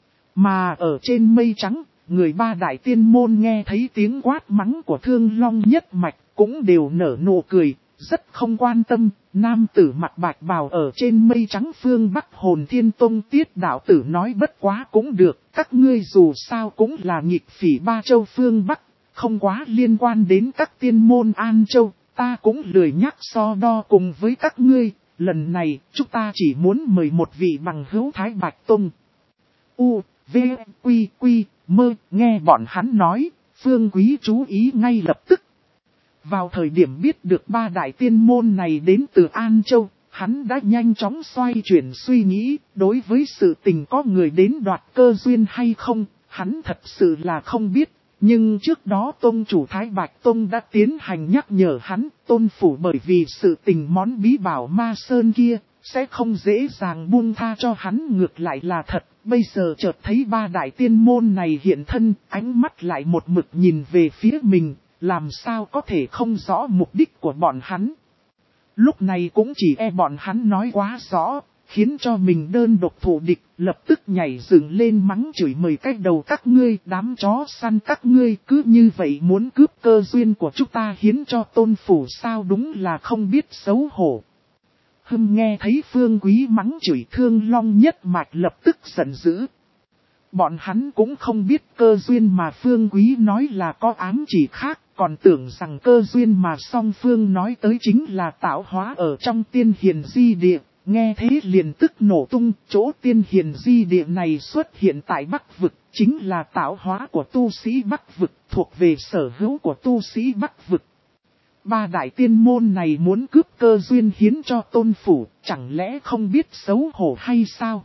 Mà ở trên mây trắng, người ba đại tiên môn nghe thấy tiếng quát mắng của Thương Long nhất mạch, cũng đều nở nụ cười, rất không quan tâm. Nam tử mặt bạch bào ở trên mây trắng phương Bắc Hồn Thiên Tông Tiết đạo tử nói bất quá cũng được, các ngươi dù sao cũng là nghịch phỉ ba châu phương Bắc, không quá liên quan đến các tiên môn An Châu, ta cũng lười nhắc so đo cùng với các ngươi, lần này chúng ta chỉ muốn mời một vị bằng hữu Thái Bạch Tông. U, V, Quy, Quy, Mơ, nghe bọn hắn nói, Phương Quý chú ý ngay lập tức. Vào thời điểm biết được ba đại tiên môn này đến từ An Châu, hắn đã nhanh chóng xoay chuyển suy nghĩ, đối với sự tình có người đến đoạt cơ duyên hay không, hắn thật sự là không biết. Nhưng trước đó Tông chủ Thái Bạch Tông đã tiến hành nhắc nhở hắn, Tôn phủ bởi vì sự tình món bí bảo ma sơn kia, sẽ không dễ dàng buông tha cho hắn, ngược lại là thật. Bây giờ chợt thấy ba đại tiên môn này hiện thân, ánh mắt lại một mực nhìn về phía mình, làm sao có thể không rõ mục đích của bọn hắn. Lúc này cũng chỉ e bọn hắn nói quá rõ, khiến cho mình đơn độc thủ địch, lập tức nhảy dựng lên mắng chửi mời cách đầu các ngươi, đám chó săn các ngươi, cứ như vậy muốn cướp cơ duyên của chúng ta hiến cho Tôn phủ sao, đúng là không biết xấu hổ. Hưng nghe thấy Phương Quý mắng chửi Thương Long nhất mạch lập tức giận dữ. Bọn hắn cũng không biết cơ duyên mà Phương Quý nói là có ám chỉ khác, còn tưởng rằng cơ duyên mà song Phương nói tới chính là tạo hóa ở trong tiên hiền di địa. Nghe thế liền tức nổ tung, chỗ tiên hiền di địa này xuất hiện tại Bắc Vực, chính là tạo hóa của tu sĩ Bắc Vực, thuộc về sở hữu của tu sĩ Bắc Vực. Ba đại tiên môn này muốn cướp cơ duyên hiến cho Tôn phủ, chẳng lẽ không biết xấu hổ hay sao?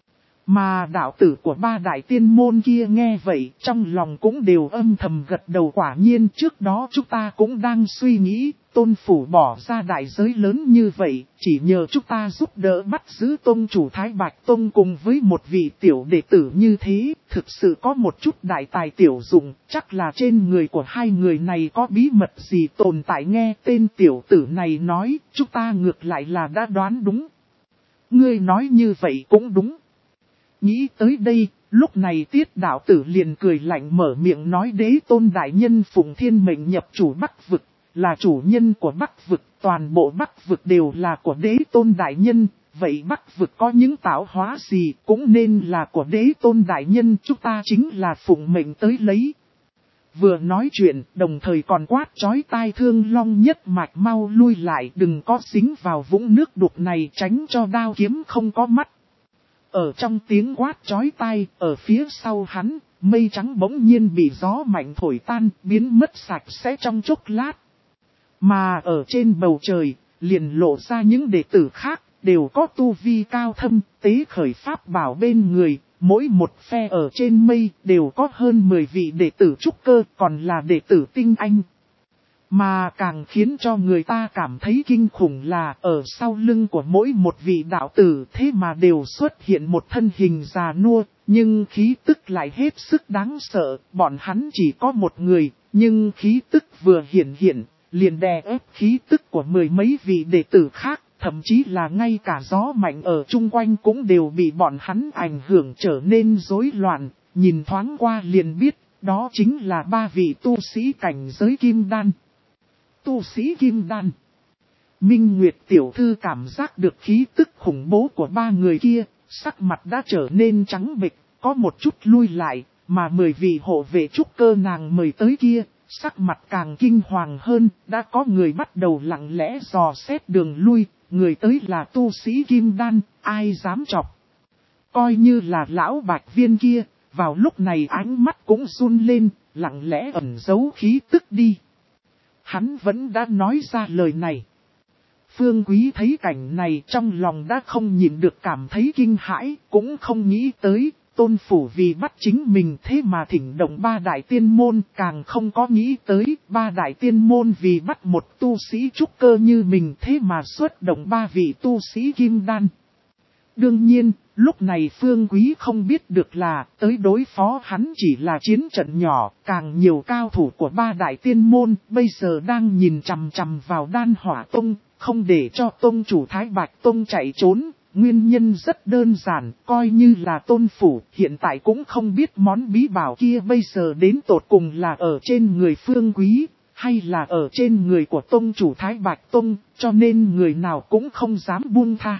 Mà đạo tử của ba đại tiên môn kia nghe vậy, trong lòng cũng đều âm thầm gật đầu, quả nhiên trước đó chúng ta cũng đang suy nghĩ, Tôn phủ bỏ ra đại giới lớn như vậy, chỉ nhờ chúng ta giúp đỡ bắt giữ Tông chủ Thái Bạch Tông cùng với một vị tiểu đệ tử như thế, thực sự có một chút đại tài tiểu dụng, chắc là trên người của hai người này có bí mật gì tồn tại. Nghe tên tiểu tử này nói, chúng ta ngược lại là đã đoán đúng. Ngươi nói như vậy cũng đúng. Nghĩ tới đây, lúc này Tiết đạo tử liền cười lạnh mở miệng nói, Đế Tôn đại nhân phụng thiên mệnh nhập chủ Bắc Vực, là chủ nhân của Bắc Vực, toàn bộ Bắc Vực đều là của Đế Tôn đại nhân, vậy Bắc Vực có những tạo hóa gì cũng nên là của Đế Tôn đại nhân, chúng ta chính là phụng mệnh tới lấy. Vừa nói chuyện, đồng thời còn quát chói tai Thương Long nhất mạch mau lui lại, đừng có dính vào vũng nước đục này, tránh cho đao kiếm không có mắt. Ở trong tiếng quát chói tai, ở phía sau hắn, mây trắng bỗng nhiên bị gió mạnh thổi tan, biến mất sạch sẽ trong chốc lát. Mà ở trên bầu trời, liền lộ ra những đệ tử khác, đều có tu vi cao thâm, tế khởi pháp bảo bên người, mỗi một phe ở trên mây đều có hơn mười vị đệ tử trúc cơ, còn là đệ tử tinh anh. Mà càng khiến cho người ta cảm thấy kinh khủng là ở sau lưng của mỗi một vị đạo tử thế mà đều xuất hiện một thân hình già nua, nhưng khí tức lại hết sức đáng sợ, bọn hắn chỉ có một người, nhưng khí tức vừa hiển hiện, liền đè ép khí tức của mười mấy vị đệ tử khác, thậm chí là ngay cả gió mạnh ở chung quanh cũng đều bị bọn hắn ảnh hưởng trở nên rối loạn, nhìn thoáng qua liền biết, đó chính là ba vị tu sĩ cảnh giới kim đan. Tu sĩ kim đan. Minh Nguyệt tiểu thư cảm giác được khí tức khủng bố của ba người kia, sắc mặt đã trở nên trắng bệch, có một chút lui lại, mà mười vị hộ vệ trúc cơ nàng mời tới kia, sắc mặt càng kinh hoàng hơn, đã có người bắt đầu lặng lẽ dò xét đường lui, người tới là tu sĩ kim đan, ai dám chọc. Coi như là lão bạch viên kia, vào lúc này ánh mắt cũng run lên, lặng lẽ ẩn giấu khí tức đi. Hắn vẫn đã nói ra lời này. Phương Quý thấy cảnh này trong lòng đã không nhịn được cảm thấy kinh hãi, cũng không nghĩ tới, Tôn phủ vì bắt chính mình thế mà thỉnh động ba đại tiên môn, càng không có nghĩ tới, ba đại tiên môn vì bắt một tu sĩ trúc cơ như mình thế mà xuất động ba vị tu sĩ kim đan. Đương nhiên, lúc này Phương Quý không biết được là, tới đối phó hắn chỉ là chiến trận nhỏ, càng nhiều cao thủ của ba đại tiên môn, bây giờ đang nhìn chằm chằm vào Đan Hỏa Tông, không để cho Tông chủ Thái Bạch Tông chạy trốn. Nguyên nhân rất đơn giản, coi như là Tôn phủ, hiện tại cũng không biết món bí bảo kia bây giờ đến tột cùng là ở trên người Phương Quý, hay là ở trên người của tông chủ Thái Bạch Tông, cho nên người nào cũng không dám buông tha.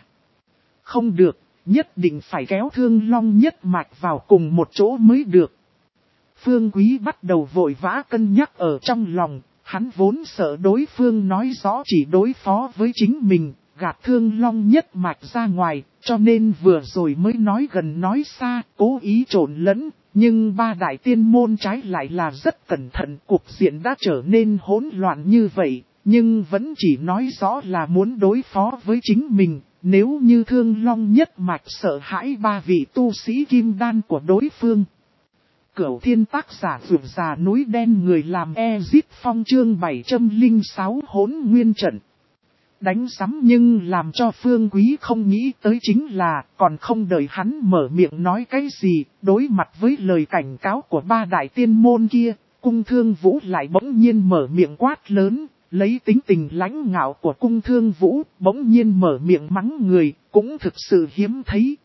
Không được, nhất định phải kéo Thương Long nhất mạch vào cùng một chỗ mới được. Phương Quý bắt đầu vội vã cân nhắc ở trong lòng, hắn vốn sợ đối phương nói rõ chỉ đối phó với chính mình, gạt Thương Long nhất mạch ra ngoài, cho nên vừa rồi mới nói gần nói xa, cố ý trộn lẫn, nhưng ba đại tiên môn trái lại là rất cẩn thận, cục diện đã trở nên hỗn loạn như vậy, nhưng vẫn chỉ nói rõ là muốn đối phó với chính mình, nếu như Thương Long nhất mạch sợ hãi ba vị tu sĩ kim đan của đối phương. Cửu Thiên tác giả vượt già núi đen người làm Ezit Phong chương bảy trăm lẻ sáu hỗn nguyên trận. Đánh sắm nhưng làm cho Phương Quý không nghĩ tới chính là còn không đợi hắn mở miệng nói cái gì, đối mặt với lời cảnh cáo của ba đại tiên môn kia, Cung Thương Vũ lại bỗng nhiên mở miệng quát lớn, lấy tính tình lãnh ngạo của Cung Thương Vũ, bỗng nhiên mở miệng mắng người, cũng thực sự hiếm thấy.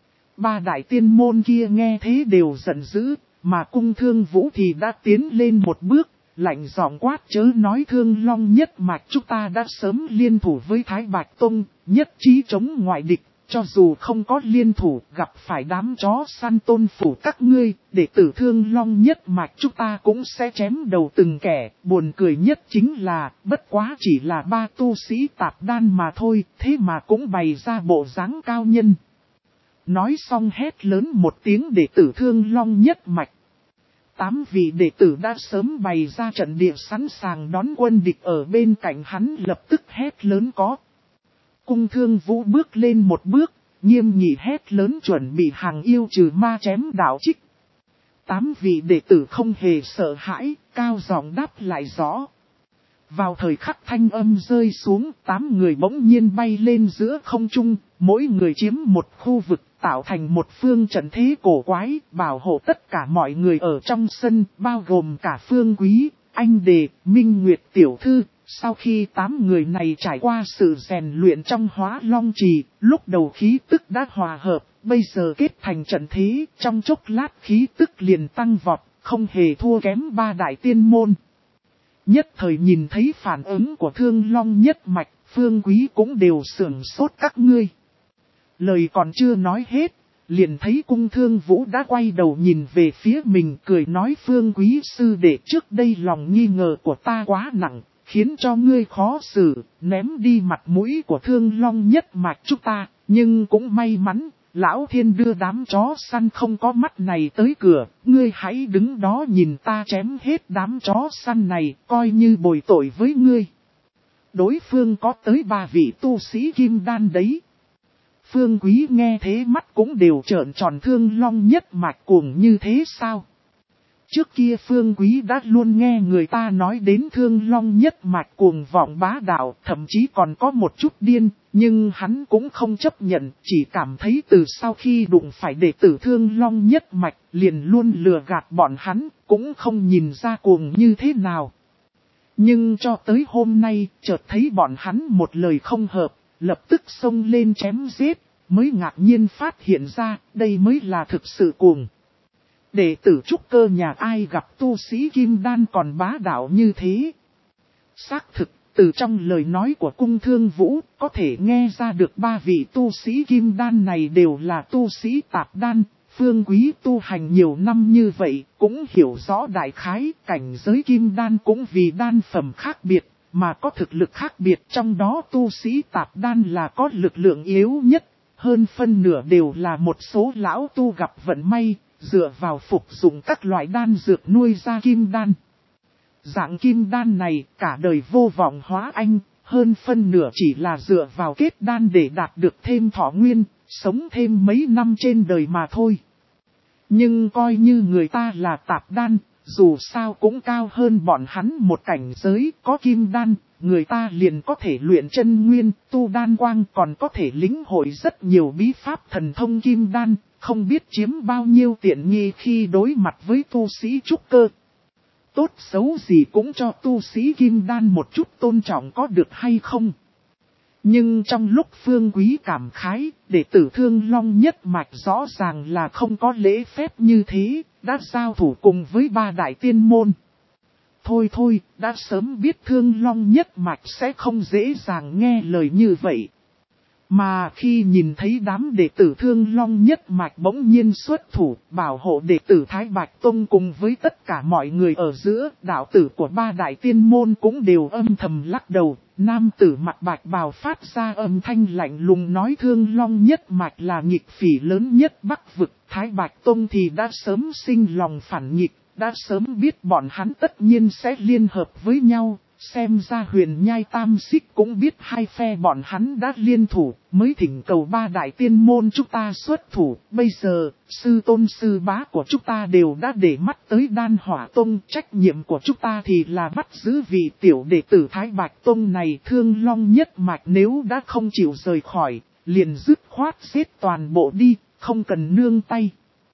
Ba đại tiên môn kia nghe thế đều giận dữ, mà Cung Thương Vũ thì đã tiến lên một bước, lạnh giọng quát chớ nói Thương Long nhất mạch chúng ta đã sớm liên thủ với Thái Bạch Tông, nhất trí chống ngoại địch, cho dù không có liên thủ gặp phải đám chó săn tôn phủ các ngươi, đệ tử Thương Long nhất mạch chúng ta cũng sẽ chém đầu từng kẻ, buồn cười nhất chính là, bất quá chỉ là ba tu sĩ tạp đan mà thôi, thế mà cũng bày ra bộ dáng cao nhân. Nói xong hét lớn một tiếng đệ tử Thương Long nhất mạch. Tám vị đệ tử đã sớm bày ra trận địa sẵn sàng đón quân địch ở bên cạnh hắn lập tức hét lớn có. Cung Thương Vũ bước lên một bước, nghiêm nghị hét lớn chuẩn bị hàng yêu trừ ma chém đạo trích. Tám vị đệ tử không hề sợ hãi, cao giọng đáp lại rõ. Vào thời khắc thanh âm rơi xuống, tám người bỗng nhiên bay lên giữa không trung, mỗi người chiếm một khu vực, tạo thành một phương trận thế cổ quái, bảo hộ tất cả mọi người ở trong sân, bao gồm cả Phương Quý, Anh Đề, Minh Nguyệt Tiểu Thư. Sau khi tám người này trải qua sự rèn luyện trong Hóa Long Trì, lúc đầu khí tức đã hòa hợp, bây giờ kết thành trận thế, trong chốc lát khí tức liền tăng vọt, không hề thua kém ba đại tiên môn. Nhất thời nhìn thấy phản ứng của Thương Long nhất mạch, Phương Quý cũng đều sưởng sốt các ngươi. Lời còn chưa nói hết, liền thấy Cung Thương Vũ đã quay đầu nhìn về phía mình cười nói Phương Quý sư đệ trước đây lòng nghi ngờ của ta quá nặng, khiến cho ngươi khó xử, ném đi mặt mũi của Thương Long nhất mạch chúng ta, nhưng cũng may mắn. Lão Thiên đưa đám chó săn không có mắt này tới cửa, ngươi hãy đứng đó nhìn ta chém hết đám chó săn này, coi như bồi tội với ngươi. Đối phương có tới ba vị tu sĩ kim đan đấy. Phương Quý nghe thế mắt cũng đều trợn tròn Thương Long nhất mạch cuồng như thế sao? Trước kia Phương Quý đã luôn nghe người ta nói đến Thương Long nhất mạch cuồng vọng bá đạo, thậm chí còn có một chút điên, nhưng hắn cũng không chấp nhận, chỉ cảm thấy từ sau khi đụng phải đệ tử Thương Long nhất mạch, liền luôn lừa gạt bọn hắn, cũng không nhìn ra cuồng như thế nào. Nhưng cho tới hôm nay, chợt thấy bọn hắn một lời không hợp, lập tức xông lên chém giết, mới ngạc nhiên phát hiện ra, đây mới là thực sự cuồng. Đệ tử trúc cơ nhà ai gặp tu sĩ kim đan còn bá đạo như thế. Xác thực, từ trong lời nói của Cung Thương Vũ, có thể nghe ra được ba vị tu sĩ kim đan này đều là tu sĩ tạp đan. Phương Quý tu hành nhiều năm như vậy, cũng hiểu rõ đại khái, cảnh giới kim đan cũng vì đan phẩm khác biệt, mà có thực lực khác biệt, trong đó tu sĩ tạp đan là có lực lượng yếu nhất, hơn phân nửa đều là một số lão tu gặp vận may, dựa vào phục dụng các loại đan dược nuôi ra kim đan. Dạng kim đan này cả đời vô vọng hóa anh, hơn phân nửa chỉ là dựa vào kết đan để đạt được thêm thọ nguyên, sống thêm mấy năm trên đời mà thôi. Nhưng coi như người ta là tạp đan, dù sao cũng cao hơn bọn hắn một cảnh giới, có kim đan, người ta liền có thể luyện chân nguyên, tu đan quang, còn có thể lĩnh hội rất nhiều bí pháp thần thông kim đan, không biết chiếm bao nhiêu tiện nghi khi đối mặt với tu sĩ trúc cơ. Tốt xấu gì cũng cho tu sĩ kim đan một chút tôn trọng có được hay không? Nhưng trong lúc Phương Quý cảm khái, đệ tử Thương Long nhất mạch rõ ràng là không có lễ phép như thế, đã giao thủ cùng với ba đại tiên môn. Thôi thôi, đã sớm biết Thương Long nhất mạch sẽ không dễ dàng nghe lời như vậy. Mà khi nhìn thấy đám đệ tử Thương Long nhất mạch bỗng nhiên xuất thủ, bảo hộ đệ tử Thái Bạch Tông cùng với tất cả mọi người ở giữa, đạo tử của ba đại tiên môn cũng đều âm thầm lắc đầu. Nam tử mặt bạch bào phát ra âm thanh lạnh lùng nói Thương Long nhất mạch là nghịch phỉ lớn nhất Bắc vực, Thái Bạch Tông thì đã sớm sinh lòng phản nghịch, đã sớm biết bọn hắn tất nhiên sẽ liên hợp với nhau. Xem ra Huyền Nhai Tam Xích cũng biết hai phe bọn hắn đã liên thủ, mới thỉnh cầu ba đại tiên môn chúng ta xuất thủ. Bây giờ, sư tôn sư bá của chúng ta đều đã để mắt tới Đan Hỏa Tông. Trách nhiệm của chúng ta thì là bắt giữ vị tiểu đệ tử Thái Bạch Tông này. Thương Long nhất mạch nếu đã không chịu rời khỏi, liền dứt khoát giết toàn bộ đi, không cần nương tay.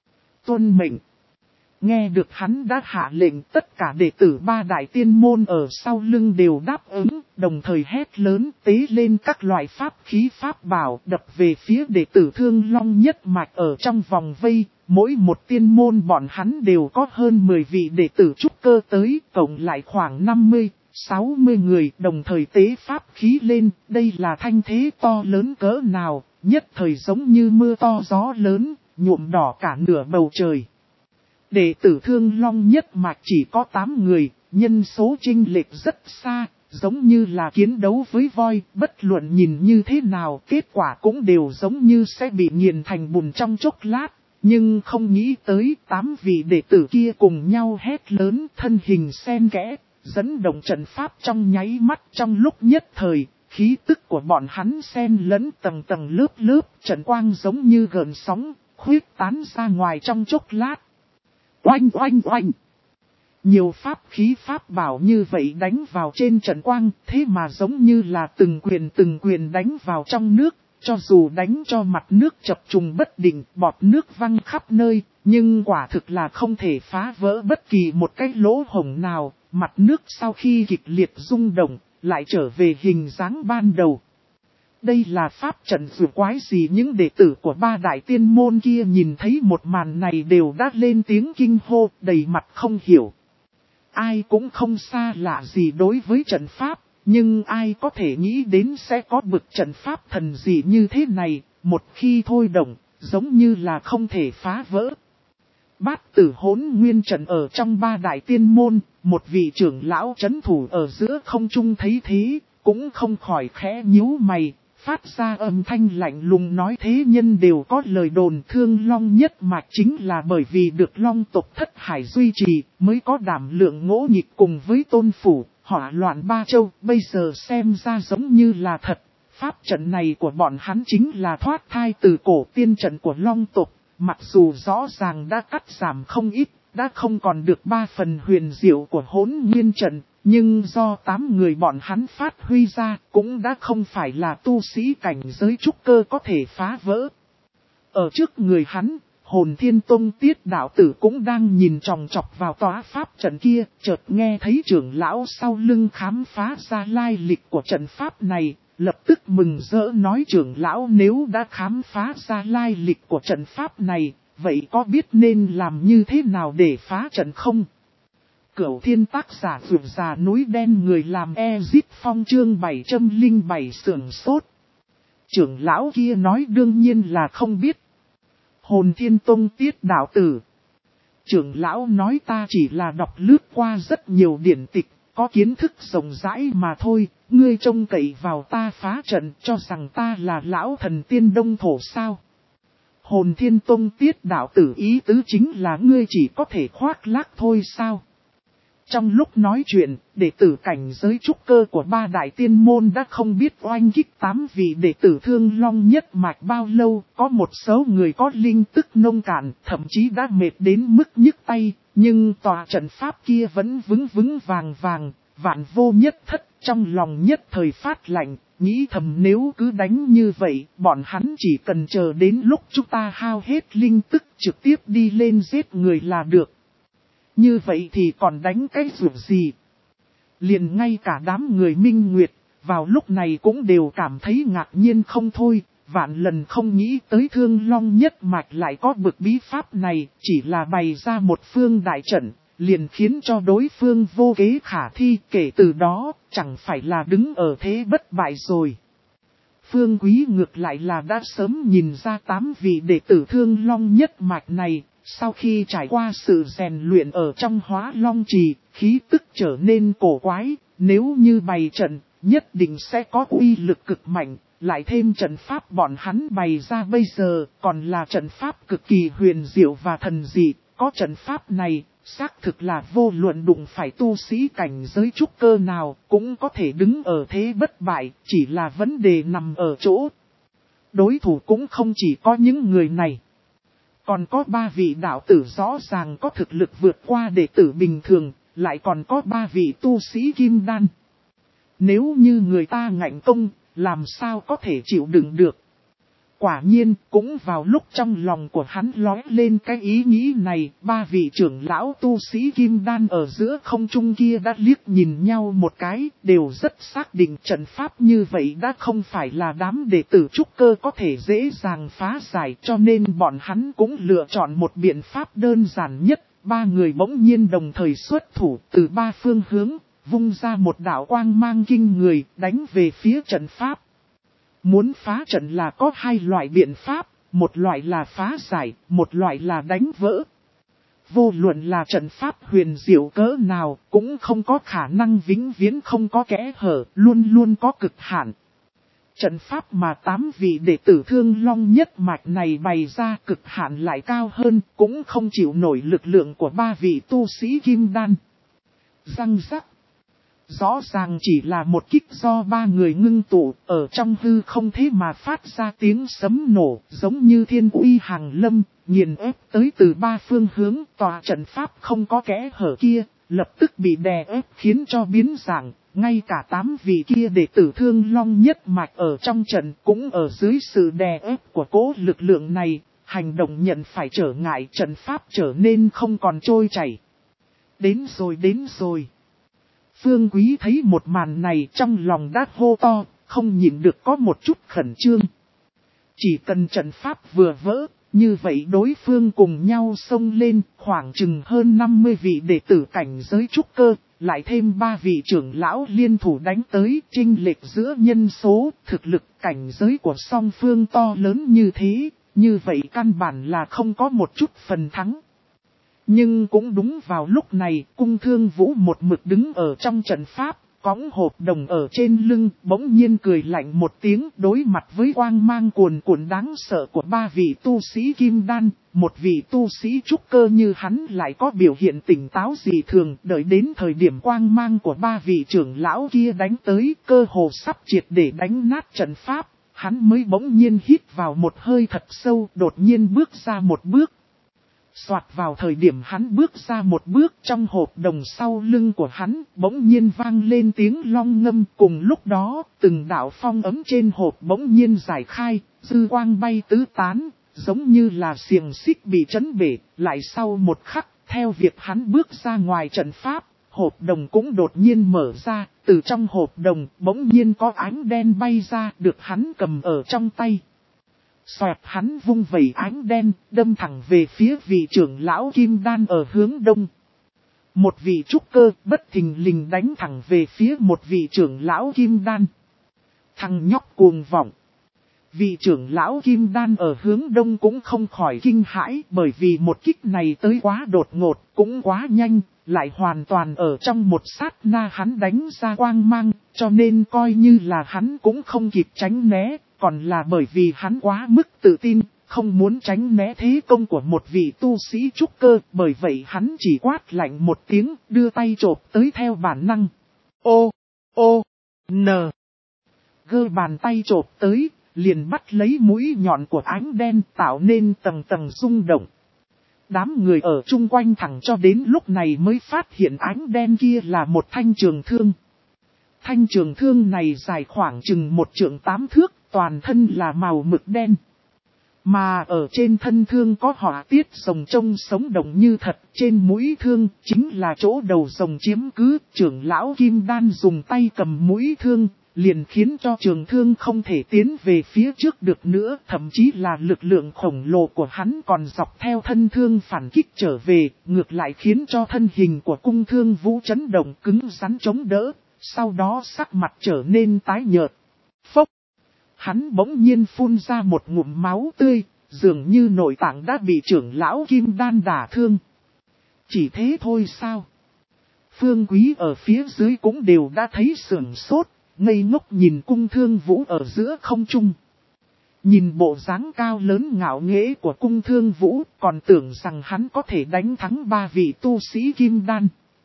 Tuân mệnh. Nghe được hắn đã hạ lệnh, tất cả đệ tử ba đại tiên môn ở sau lưng đều đáp ứng, đồng thời hét lớn tế lên các loại pháp khí pháp bảo đập về phía đệ tử Thương Long nhất mạch ở trong vòng vây. Mỗi một tiên môn bọn hắn đều có hơn mười vị đệ tử trúc cơ tới, tổng lại khoảng năm mươi, sáu mươi người đồng thời tế pháp khí lên. Đây là thanh thế to lớn cỡ nào, nhất thời giống như mưa to gió lớn, nhuộm đỏ cả nửa bầu trời. Đệ tử Thương Long nhất mạch chỉ có tám người, nhân số chênh lệch rất xa, giống như là chiến đấu với voi, bất luận nhìn như thế nào, kết quả cũng đều giống như sẽ bị nghiền thành bùn trong chốc lát. Nhưng không nghĩ tới tám vị đệ tử kia cùng nhau hét lớn, thân hình xen kẽ, dẫn động trận pháp trong nháy mắt. Trong lúc nhất thời, khí tức của bọn hắn xen lẫn tầng tầng lớp lớp, trận quang giống như gợn sóng, khuyết tán ra ngoài trong chốc lát. Oanh oanh oanh. Nhiều pháp khí pháp bảo như vậy đánh vào trên trận quang, thế mà giống như là từng quyền từng quyền đánh vào trong nước, cho dù đánh cho mặt nước chập trùng bất định, bọt nước văng khắp nơi, nhưng quả thực là không thể phá vỡ bất kỳ một cái lỗ hổng nào, mặt nước sau khi kịch liệt rung động, lại trở về hình dáng ban đầu. Đây là pháp trận dù quái gì, những đệ tử của ba đại tiên môn kia nhìn thấy một màn này đều đã lên tiếng kinh hô, đầy mặt không hiểu. Ai cũng không xa lạ gì đối với trận pháp, nhưng ai có thể nghĩ đến sẽ có bực trận pháp thần gì như thế này, một khi thôi động, giống như là không thể phá vỡ. Bát tử hỗn nguyên trận ở trong ba đại tiên môn, một vị trưởng lão trấn thủ ở giữa không trung thấy thế, cũng không khỏi khẽ nhíu mày. Phát ra âm thanh lạnh lùng nói thế nhân đều có lời đồn Thương Long nhất mạch chính là bởi vì được Long tộc thất hải duy trì mới có đảm lượng ngỗ nghịch cùng với tôn phủ, hỏa loạn ba châu, bây giờ xem ra giống như là thật. Pháp trận này của bọn hắn chính là thoát thai từ cổ tiên trận của Long tộc, mặc dù rõ ràng đã cắt giảm không ít, đã không còn được ba phần huyền diệu của hỗn nguyên trận. Nhưng do tám người bọn hắn phát huy ra cũng đã không phải là tu sĩ cảnh giới trúc cơ có thể phá vỡ. Ở trước người hắn, Hồn Thiên Tông Tiết đạo tử cũng đang nhìn chòng chọc vào tòa pháp trận kia, chợt nghe thấy trưởng lão sau lưng khám phá ra lai lịch của trận pháp này, lập tức mừng rỡ nói trưởng lão nếu đã khám phá ra lai lịch của trận pháp này, vậy có biết nên làm như thế nào để phá trận không? Cửu Thiên tác giả vượt già núi đen người làm Ezit Phong chương bảy trăm lẻ bảy sưởng sốt. Trưởng lão kia nói đương nhiên là không biết. Hồn Thiên Tông Tiết đạo tử. Trưởng lão nói ta chỉ là đọc lướt qua rất nhiều điển tịch, có kiến thức rộng rãi mà thôi, ngươi trông cậy vào ta phá trận cho rằng ta là lão thần tiên đông thổ sao. Hồn Thiên Tông Tiết đạo tử ý tứ chính là ngươi chỉ có thể khoác lác thôi sao. Trong lúc nói chuyện, đệ tử cảnh giới trúc cơ của ba đại tiên môn đã không biết oanh kích tám vị đệ tử Thương Long nhất mạch bao lâu, có một số người có linh tức nông cạn, thậm chí đã mệt đến mức nhức tay, nhưng tòa trận pháp kia vẫn vững vững vàng vàng, vạn vô nhất thất, trong lòng nhất thời phát lạnh, nghĩ thầm nếu cứ đánh như vậy, bọn hắn chỉ cần chờ đến lúc chúng ta hao hết linh tức trực tiếp đi lên giết người là được. Như vậy thì còn đánh cái dụng gì? Liền ngay cả đám người Minh Nguyệt, vào lúc này cũng đều cảm thấy ngạc nhiên không thôi, vạn lần không nghĩ tới Thương Long nhất mạch lại có bực bí pháp này, chỉ là bày ra một phương đại trận, liền khiến cho đối phương vô kế khả thi, kể từ đó, chẳng phải là đứng ở thế bất bại rồi. Phương Quý ngược lại là đã sớm nhìn ra tám vị đệ tử Thương Long nhất mạch này, sau khi trải qua sự rèn luyện ở trong Hóa Long Trì, khí tức trở nên cổ quái, nếu như bày trận, nhất định sẽ có uy lực cực mạnh, lại thêm trận pháp bọn hắn bày ra bây giờ, còn là trận pháp cực kỳ huyền diệu và thần dị, có trận pháp này, xác thực là vô luận đụng phải tu sĩ cảnh giới trúc cơ nào, cũng có thể đứng ở thế bất bại, chỉ là vấn đề nằm ở chỗ. Đối thủ cũng không chỉ có những người này. Còn có ba vị đạo tử rõ ràng có thực lực vượt qua đệ tử bình thường, lại còn có ba vị tu sĩ kim đan. Nếu như người ta ngạnh công, làm sao có thể chịu đựng được. Quả nhiên, cũng vào lúc trong lòng của hắn lóe lên cái ý nghĩ này, ba vị trưởng lão tu sĩ kim đan ở giữa không trung kia đã liếc nhìn nhau một cái, đều rất xác định trận pháp như vậy đã không phải là đám đệ tử trúc cơ có thể dễ dàng phá giải, cho nên bọn hắn cũng lựa chọn một biện pháp đơn giản nhất, ba người bỗng nhiên đồng thời xuất thủ từ ba phương hướng, vung ra một đạo quang mang kinh người, đánh về phía trận pháp. Muốn phá trận là có hai loại biện pháp, một loại là phá giải, một loại là đánh vỡ. Vô luận là trận pháp huyền diệu cỡ nào, cũng không có khả năng vĩnh viễn không có kẽ hở, luôn luôn có cực hạn. Trận pháp mà tám vị đệ tử Thương Long nhất mạch này bày ra cực hạn lại cao hơn, cũng không chịu nổi lực lượng của ba vị tu sĩ kim đan. Răng rắc. Rõ ràng chỉ là một kích do ba người ngưng tụ, ở trong hư không thế mà phát ra tiếng sấm nổ, giống như thiên uy hàng lâm, nghiền ép tới từ ba phương hướng, tòa trận pháp không có kẽ hở kia, lập tức bị đè ép khiến cho biến dạng, ngay cả tám vị kia đệ tử Thương Long nhất mạch ở trong trận cũng ở dưới sự đè ép của cố lực lượng này, hành động nhận phải trở ngại, trận pháp trở nên không còn trôi chảy. Đến rồi đến rồi. Phương Quý thấy một màn này trong lòng đã hô to, không nhịn được có một chút khẩn trương. Chỉ cần trận pháp vừa vỡ, như vậy đối phương cùng nhau xông lên khoảng chừng hơn năm mươi vị đệ tử cảnh giới trúc cơ, lại thêm ba vị trưởng lão liên thủ đánh tới, chênh lệch giữa nhân số, thực lực cảnh giới của song phương to lớn như thế, như vậy căn bản là không có một chút phần thắng. Nhưng cũng đúng vào lúc này, Cung Thương Vũ một mực đứng ở trong trận pháp, cõng hộp đồng ở trên lưng, bỗng nhiên cười lạnh một tiếng, đối mặt với quang mang cuồn cuộn đáng sợ của ba vị tu sĩ kim đan, một vị tu sĩ trúc cơ như hắn lại có biểu hiện tỉnh táo dị thường, đợi đến thời điểm quang mang của ba vị trưởng lão kia đánh tới, cơ hồ sắp triệt để đánh nát trận pháp, hắn mới bỗng nhiên hít vào một hơi thật sâu, đột nhiên bước ra một bước. Soạt vào thời điểm hắn bước ra một bước, trong hộp đồng sau lưng của hắn bỗng nhiên vang lên tiếng long ngâm, cùng lúc đó từng đạo phong ấm trên hộp bỗng nhiên giải khai, dư quang bay tứ tán, giống như là xiềng xích bị chấn bể, lại sau một khắc, theo việc hắn bước ra ngoài trận pháp, hộp đồng cũng đột nhiên mở ra, từ trong hộp đồng bỗng nhiên có ánh đen bay ra được hắn cầm ở trong tay. Xoẹt, hắn vung vẩy ánh đen, đâm thẳng về phía vị trưởng lão kim đan ở hướng đông. Một vị trúc cơ bất thình lình đánh thẳng về phía một vị trưởng lão kim đan. Thằng nhóc cuồng vọng. Vị trưởng lão kim đan ở hướng đông cũng không khỏi kinh hãi, bởi vì một kích này tới quá đột ngột, cũng quá nhanh, lại hoàn toàn ở trong một sát na hắn đánh ra quang mang, cho nên coi như là hắn cũng không kịp tránh né, còn là bởi vì hắn quá mức tự tin, không muốn tránh né thế công của một vị tu sĩ trúc cơ, bởi vậy hắn chỉ quát lạnh một tiếng, đưa tay chộp tới theo bản năng. Ô, ô, n. Gơ bàn tay chộp tới, liền bắt lấy mũi nhọn của ánh đen tạo nên tầng tầng rung động. Đám người ở chung quanh thẳng cho đến lúc này mới phát hiện ánh đen kia là một thanh trường thương. Thanh trường thương này dài khoảng chừng một trượng tám thước, toàn thân là màu mực đen. Mà ở trên thân thương có họa tiết rồng trông sống động như thật, trên mũi thương chính là chỗ đầu rồng chiếm cứ, trưởng lão kim đan dùng tay cầm mũi thương, liền khiến cho trường thương không thể tiến về phía trước được nữa, thậm chí là lực lượng khổng lồ của hắn còn dọc theo thân thương phản kích trở về, ngược lại khiến cho thân hình của cung thương vũ chấn động cứng rắn chống đỡ, sau đó sắc mặt trở nên tái nhợt. Phốc! Hắn bỗng nhiên phun ra một ngụm máu tươi, dường như nội tạng đã bị trưởng lão kim đan đả thương. Chỉ thế thôi sao? Phương Quý ở phía dưới cũng đều đã thấy sửng sốt, ngây ngốc nhìn cung thương vũ ở giữa không trung. Nhìn bộ dáng cao lớn ngạo nghễ của cung thương vũ, còn tưởng rằng hắn có thể đánh thắng ba vị tu sĩ kim đan.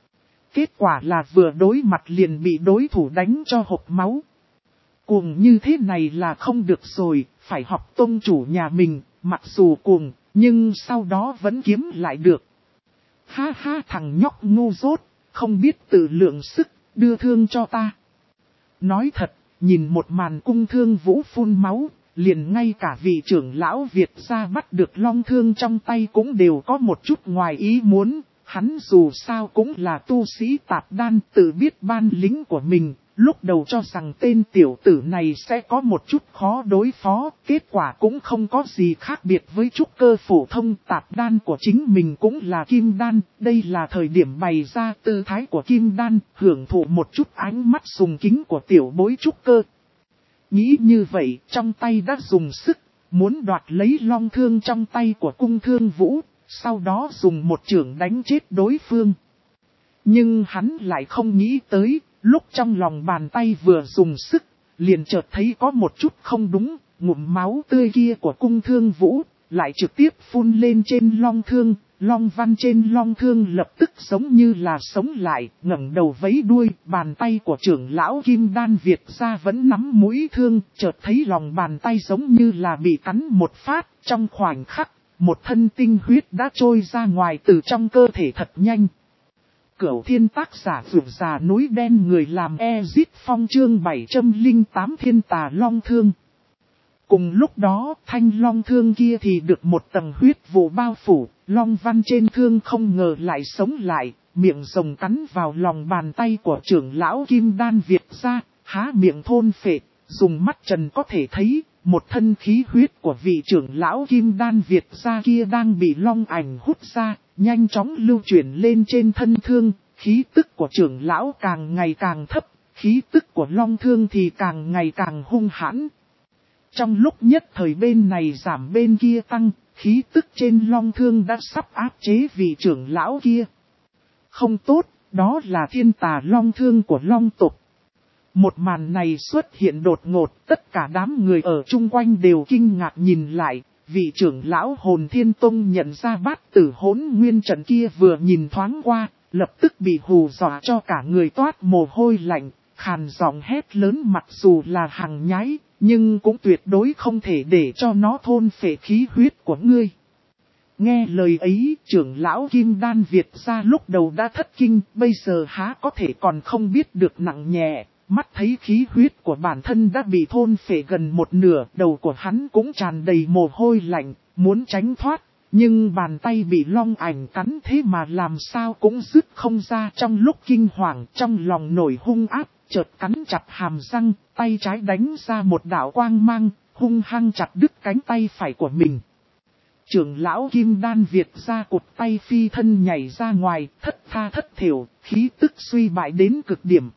Kết quả là vừa đối mặt liền bị đối thủ đánh cho hộc máu. Cuồng như thế này là không được rồi, phải học tông chủ nhà mình, mặc dù cuồng, nhưng sau đó vẫn kiếm lại được. Ha ha, thằng nhóc ngu dốt, không biết tự lượng sức, đưa thương cho ta. Nói thật, nhìn một màn cung thương vũ phun máu, liền ngay cả vị trưởng lão Việt gia bắt được long thương trong tay cũng đều có một chút ngoài ý muốn. Hắn dù sao cũng là tu sĩ tạp đan, tự biết ban lính của mình, lúc đầu cho rằng tên tiểu tử này sẽ có một chút khó đối phó, kết quả cũng không có gì khác biệt với trúc cơ phổ thông. Tạp đan của chính mình cũng là kim đan, đây là thời điểm bày ra tư thái của kim đan, hưởng thụ một chút ánh mắt sùng kính của tiểu bối trúc cơ. Nghĩ như vậy, trong tay đã dùng sức, muốn đoạt lấy long thương trong tay của cung thương vũ, sau đó dùng một chưởng đánh chết đối phương. Nhưng hắn lại không nghĩ tới, lúc trong lòng bàn tay vừa dùng sức, liền chợt thấy có một chút không đúng, ngụm máu tươi kia của cung thương vũ, lại trực tiếp phun lên trên long thương, long văn trên long thương lập tức giống như là sống lại, ngẩng đầu vẫy đuôi, bàn tay của trưởng lão kim đan Việt gia vẫn nắm mũi thương, chợt thấy lòng bàn tay giống như là bị cắn một phát, trong khoảnh khắc, một thân tinh huyết đã trôi ra ngoài từ trong cơ thể thật nhanh. Cửu thiên tác giả vượt già núi đen người làm Ezit Phong chương bảy trăm lẻ tám thiên tà long thương. Cùng lúc đó, thanh long thương kia thì được một tầng huyết vụ bao phủ, long văn trên thương không ngờ lại sống lại, miệng rồng cắn vào lòng bàn tay của trưởng lão kim đan Việt gia, há miệng thôn phệ, dùng mắt trần có thể thấy, một thân khí huyết của vị trưởng lão kim đan Việt gia kia đang bị long ảnh hút ra, nhanh chóng lưu chuyển lên trên thân thương, khí tức của trưởng lão càng ngày càng thấp, khí tức của long thương thì càng ngày càng hung hãn. Trong lúc nhất thời bên này giảm bên kia tăng, khí tức trên long thương đã sắp áp chế vị trưởng lão kia. Không tốt, đó là thiên tà long thương của long tộc. Một màn này xuất hiện đột ngột, tất cả đám người ở chung quanh đều kinh ngạc nhìn lại. Vị trưởng lão hồn thiên tông nhận ra bát tử hỗn nguyên trận kia vừa nhìn thoáng qua, lập tức bị hù dọa cho cả người toát mồ hôi lạnh, khàn giọng hét lớn mặc dù là hàng nhái, nhưng cũng tuyệt đối không thể để cho nó thôn phệ khí huyết của ngươi. Nghe lời ấy, trưởng lão kim đan Việt gia lúc đầu đã thất kinh, bây giờ há có thể còn không biết được nặng nhẹ. Mắt thấy khí huyết của bản thân đã bị thôn phệ gần một nửa, đầu của hắn cũng tràn đầy mồ hôi lạnh, muốn tránh thoát, nhưng bàn tay bị long ảnh cắn thế mà làm sao cũng dứt không ra. Trong lúc kinh hoàng, trong lòng nổi hung ác, chợt cắn chặt hàm răng, tay trái đánh ra một đạo quang mang, hung hăng chặt đứt cánh tay phải của mình. Trưởng lão kim đan Việt gia cụt tay phi thân nhảy ra ngoài, thất tha thất thểu, khí tức suy bại đến cực điểm.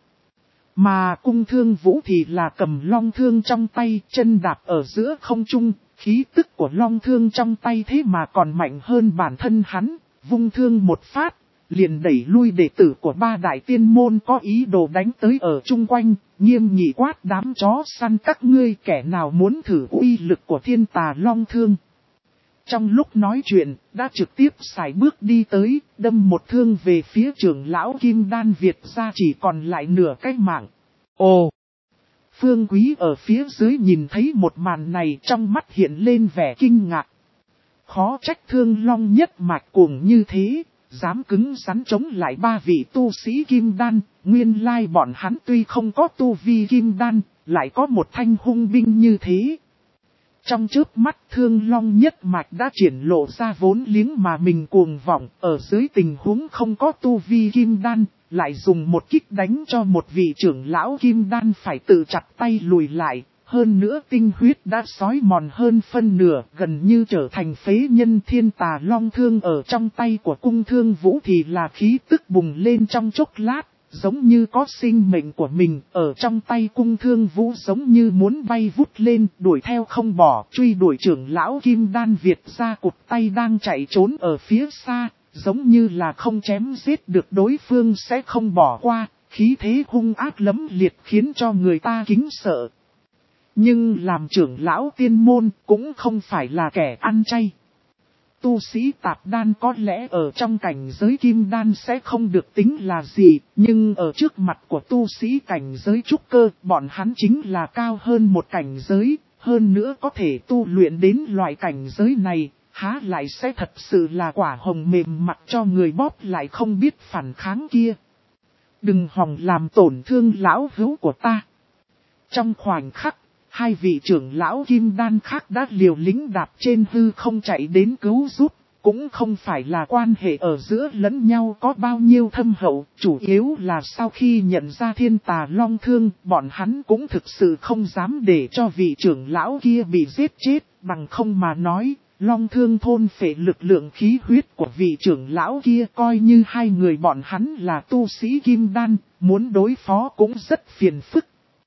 Mà cung thương vũ thì là cầm long thương trong tay, chân đạp ở giữa không trung, khí tức của long thương trong tay thế mà còn mạnh hơn bản thân hắn, vung thương một phát, liền đẩy lui đệ tử của ba đại tiên môn có ý đồ đánh tới ở chung quanh, nghiêm nghị quát đám chó săn các ngươi, kẻ nào muốn thử uy lực của thiên tà long thương. Trong lúc nói chuyện, đã trực tiếp sải bước đi tới, đâm một thương về phía trưởng lão kim đan Việt gia chỉ còn lại nửa cái mạng. Ồ! Phương Quý ở phía dưới nhìn thấy một màn này trong mắt hiện lên vẻ kinh ngạc. Khó trách thương long nhất mạch cuồng như thế, dám cứng rắn chống lại ba vị tu sĩ kim đan, nguyên lai bọn hắn tuy không có tu vi kim đan, lại có một thanh hung binh như thế. Trong chớp mắt thương long nhất mạch đã triển lộ ra vốn liếng mà mình cuồng vọng, ở dưới tình huống không có tu vi kim đan, lại dùng một kích đánh cho một vị trưởng lão kim đan phải tự chặt tay lùi lại. Hơn nữa tinh huyết đã xói mòn hơn phân nửa, gần như trở thành phế nhân. Thiên Tà Long Thương ở trong tay của Cung Thương Vũ thì là khí tức bùng lên trong chốc lát, giống như có sinh mệnh của mình. Ở trong tay Cung Thương Vũ giống như muốn bay vút lên, đuổi theo không bỏ, truy đuổi trưởng lão kim đan Việt ra cụt tay đang chạy trốn ở phía xa, giống như là không chém giết được đối phương sẽ không bỏ qua, khí thế hung ác lẫm liệt khiến cho người ta kính sợ. Nhưng làm trưởng lão tiên môn cũng không phải là kẻ ăn chay. Tu sĩ tạp đan có lẽ ở trong cảnh giới kim đan sẽ không được tính là gì, nhưng ở trước mặt của tu sĩ cảnh giới trúc cơ, bọn hắn chính là cao hơn một cảnh giới, hơn nữa có thể tu luyện đến loại cảnh giới này, há lại sẽ thật sự là quả hồng mềm mặt cho người bóp lại không biết phản kháng kia. Đừng hòng làm tổn thương lão hữu của ta. Trong khoảnh khắc, hai vị trưởng lão kim đan khác đã liều lĩnh đạp trên hư không chạy đến cứu giúp, cũng không phải là quan hệ ở giữa lẫn nhau có bao nhiêu thâm hậu, chủ yếu là sau khi nhận ra Thiên Tà Long Thương, bọn hắn cũng thực sự không dám để cho vị trưởng lão kia bị giết chết, bằng không mà nói, Long Thương thôn phệ lực lượng khí huyết của vị trưởng lão kia, coi như hai người bọn hắn là tu sĩ kim đan, muốn đối phó cũng rất phiền phức.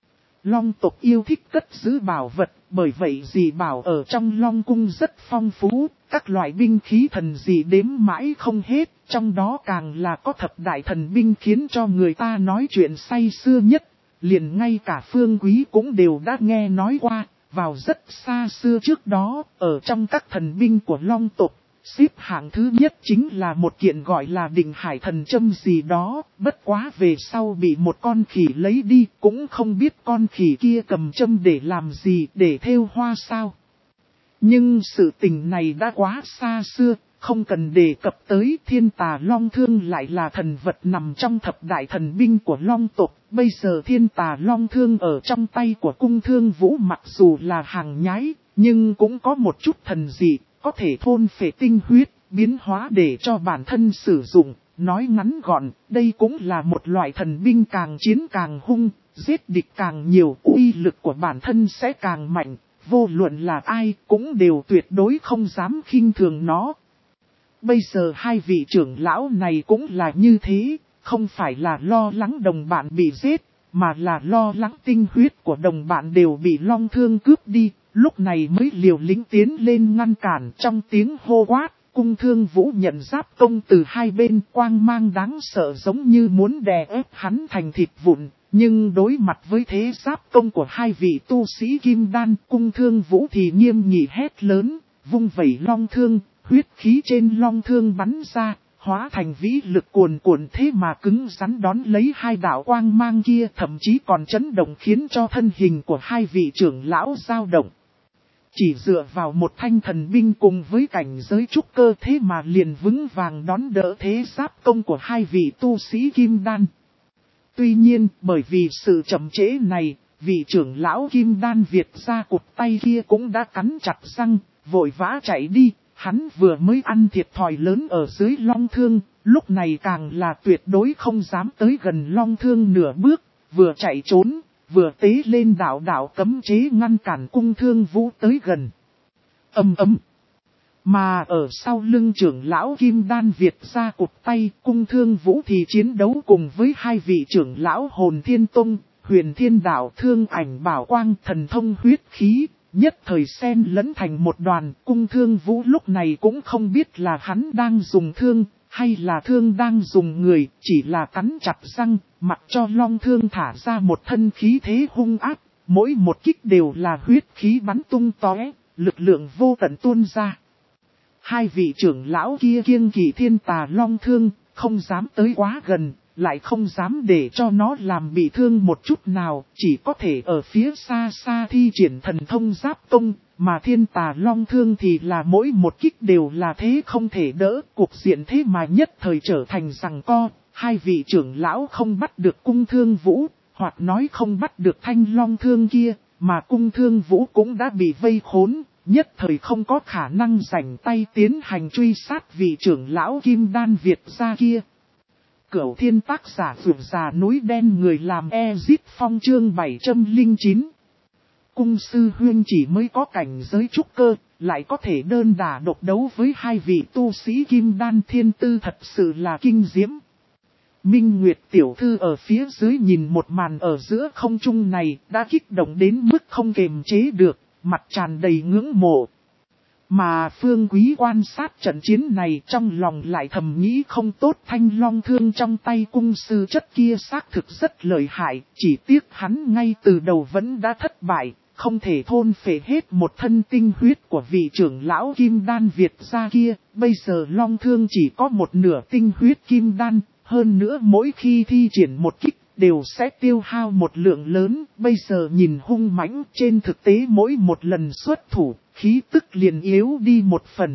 Long tộc yêu thích cất giữ bảo vật, bởi vậy dị bảo ở trong Long cung rất phong phú, các loại binh khí thần dị đếm mãi không hết, trong đó càng là có thập đại thần binh khiến cho người ta nói chuyện say xưa nhất, liền ngay cả Phương Quý cũng đều đã nghe nói qua, vào rất xa xưa trước đó, ở trong các thần binh của Long tộc. Xếp hạng thứ nhất chính là một kiện gọi là Định Hải Thần Châm gì đó, bất quá về sau bị một con khỉ lấy đi, cũng không biết con khỉ kia cầm châm để làm gì, để thêu hoa sao. Nhưng sự tình này đã quá xa xưa, không cần đề cập tới. Thiên Tà Long Thương lại là thần vật nằm trong thập đại thần binh của Long tộc. Bây giờ Thiên Tà Long Thương ở trong tay của Cung Thương Vũ mặc dù là hàng nhái, nhưng cũng có một chút thần dị. Có thể thôn phệ tinh huyết, biến hóa để cho bản thân sử dụng, nói ngắn gọn, đây cũng là một loại thần binh càng chiến càng hung, giết địch càng nhiều, uy lực của bản thân sẽ càng mạnh, vô luận là ai cũng đều tuyệt đối không dám khinh thường nó. Bây giờ hai vị trưởng lão này cũng là như thế, không phải là lo lắng đồng bạn bị giết, mà là lo lắng tinh huyết của đồng bạn đều bị Long Thương cướp đi. Lúc này mới liều lĩnh tiến lên ngăn cản. Trong tiếng hô quát, Cung Thương Vũ nhận giáp công từ hai bên, quang mang đáng sợ giống như muốn đè ép hắn thành thịt vụn. Nhưng đối mặt với thế giáp công của hai vị tu sĩ kim đan, Cung Thương Vũ thì nghiêm nghị hét lớn, vung vẩy long thương, huyết khí trên long thương bắn ra, hóa thành vĩ lực cuồn cuộn thế mà cứng rắn đón lấy hai đạo quang mang kia, thậm chí còn chấn động khiến cho thân hình của hai vị trưởng lão dao động. Chỉ dựa vào một thanh thần binh cùng với cảnh giới trúc cơ thế mà liền vững vàng đón đỡ thế giáp công của hai vị tu sĩ kim đan. Tuy nhiên, bởi vì sự chậm trễ này, vị trưởng lão kim đan Việt ra cụt tay kia cũng đã cắn chặt răng, vội vã chạy đi. Hắn vừa mới ăn thiệt thòi lớn ở dưới long thương, lúc này càng là tuyệt đối không dám tới gần long thương nửa bước, vừa chạy trốn. Vừa tế lên đạo đạo cấm chế ngăn cản Cung Thương Vũ tới gần. Âm ấm. Mà ở sau lưng trưởng lão kim đan Việt ra cụt tay, Cung Thương Vũ thì chiến đấu cùng với hai vị trưởng lão Hồn Thiên Tông, Huyền Thiên Đạo, Thương Ảnh Bảo Quang, Thần Thông Huyết Khí, nhất thời xen lẫn thành một đoàn. Cung Thương Vũ lúc này cũng không biết là hắn đang dùng thương, hay là thương đang dùng người, chỉ là cắn chặt răng, mặc cho long thương thả ra một thân khí thế hung ác, mỗi một kích đều là huyết khí bắn tung tóe, lực lượng vô tận tuôn ra. Hai vị trưởng lão kia kiêng kỵ Thiên Tà Long Thương, không dám tới quá gần, lại không dám để cho nó làm bị thương một chút nào, chỉ có thể ở phía xa xa thi triển thần thông giáp công, mà Thiên Tà Long Thương thì là mỗi một kích đều là thế không thể đỡ, cuộc diện thế mà nhất thời trở thành giằng co, hai vị trưởng lão không bắt được Cung Thương Vũ, hoặc nói không bắt được thanh long thương kia, mà Cung Thương Vũ cũng đã bị vây khốn, nhất thời không có khả năng rảnh tay tiến hành truy sát vị trưởng lão kim đan Việt ra kia. Cửu Thiên tác giả vượt già núi đen người làm Ezit Phong chương bảy trăm lẻ chín. Cung sư huyên chỉ mới có cảnh giới trúc cơ, lại có thể đơn đả độc đấu với hai vị tu sĩ kim đan thiên tư thật sự là kinh diễm. Minh Nguyệt tiểu thư ở phía dưới nhìn một màn ở giữa không trung này đã kích động đến mức không kềm chế được, mặt tràn đầy ngưỡng mộ. Mà Phương Quý quan sát trận chiến này trong lòng lại thầm nghĩ không tốt, thanh long thương trong tay cung sư chất kia xác thực rất lợi hại, chỉ tiếc hắn ngay từ đầu vẫn đã thất bại, không thể thôn phệ hết một thân tinh huyết của vị trưởng lão kim đan Việt gia kia, bây giờ long thương chỉ có một nửa tinh huyết kim đan, hơn nữa mỗi khi thi triển một kích đều sẽ tiêu hao một lượng lớn, bây giờ nhìn hung mãnh, trên thực tế mỗi một lần xuất thủ, khí tức liền yếu đi một phần.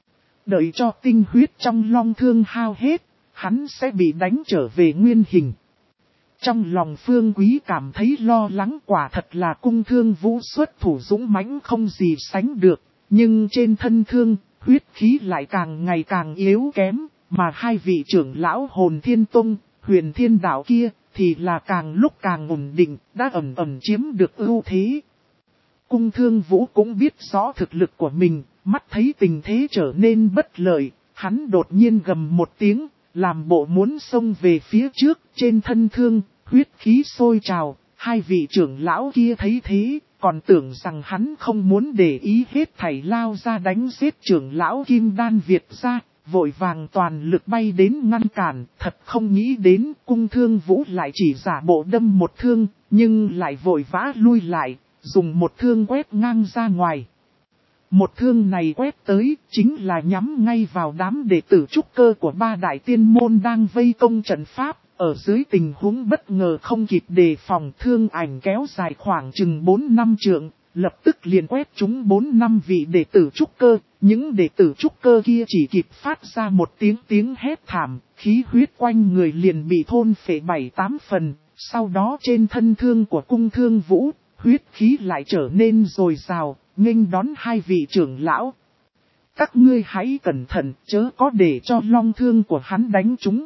Đợi cho tinh huyết trong long thương hao hết, hắn sẽ bị đánh trở về nguyên hình. Trong lòng Phương Quý cảm thấy lo lắng, quả thật là cung thương vũ xuất thủ dũng mãnh không gì sánh được, nhưng trên thân thương, huyết khí lại càng ngày càng yếu kém, mà hai vị trưởng lão Hồn Thiên Tông, Huyền Thiên Đạo kia, thì là càng lúc càng ổn định, đã ẩn ẩn chiếm được ưu thế. Cung thương vũ cũng biết rõ thực lực của mình, mắt thấy tình thế trở nên bất lợi, hắn đột nhiên gầm một tiếng, làm bộ muốn xông về phía trước, trên thân thương, huyết khí sôi trào, hai vị trưởng lão kia thấy thế, còn tưởng rằng hắn không muốn để ý hết thảy lao ra đánh giết trưởng lão Kim Đan Việt gia. Vội vàng toàn lực bay đến ngăn cản, thật không nghĩ đến cung thương vũ lại chỉ giả bộ đâm một thương, nhưng lại vội vã lui lại, dùng một thương quét ngang ra ngoài. Một thương này quét tới, chính là nhắm ngay vào đám đệ tử trúc cơ của ba đại tiên môn đang vây công trận pháp, ở dưới tình huống bất ngờ không kịp đề phòng, thương ảnh kéo dài khoảng chừng bốn năm trượng. Lập tức liền quét chúng bốn năm vị đệ tử trúc cơ, những đệ tử trúc cơ kia chỉ kịp phát ra một tiếng tiếng hét thảm, khí huyết quanh người liền bị thôn phệ bảy tám phần, sau đó trên thân thương của cung thương vũ, huyết khí lại trở nên dồi dào, nghênh đón hai vị trưởng lão. Các ngươi hãy cẩn thận, chớ có để cho long thương của hắn đánh chúng.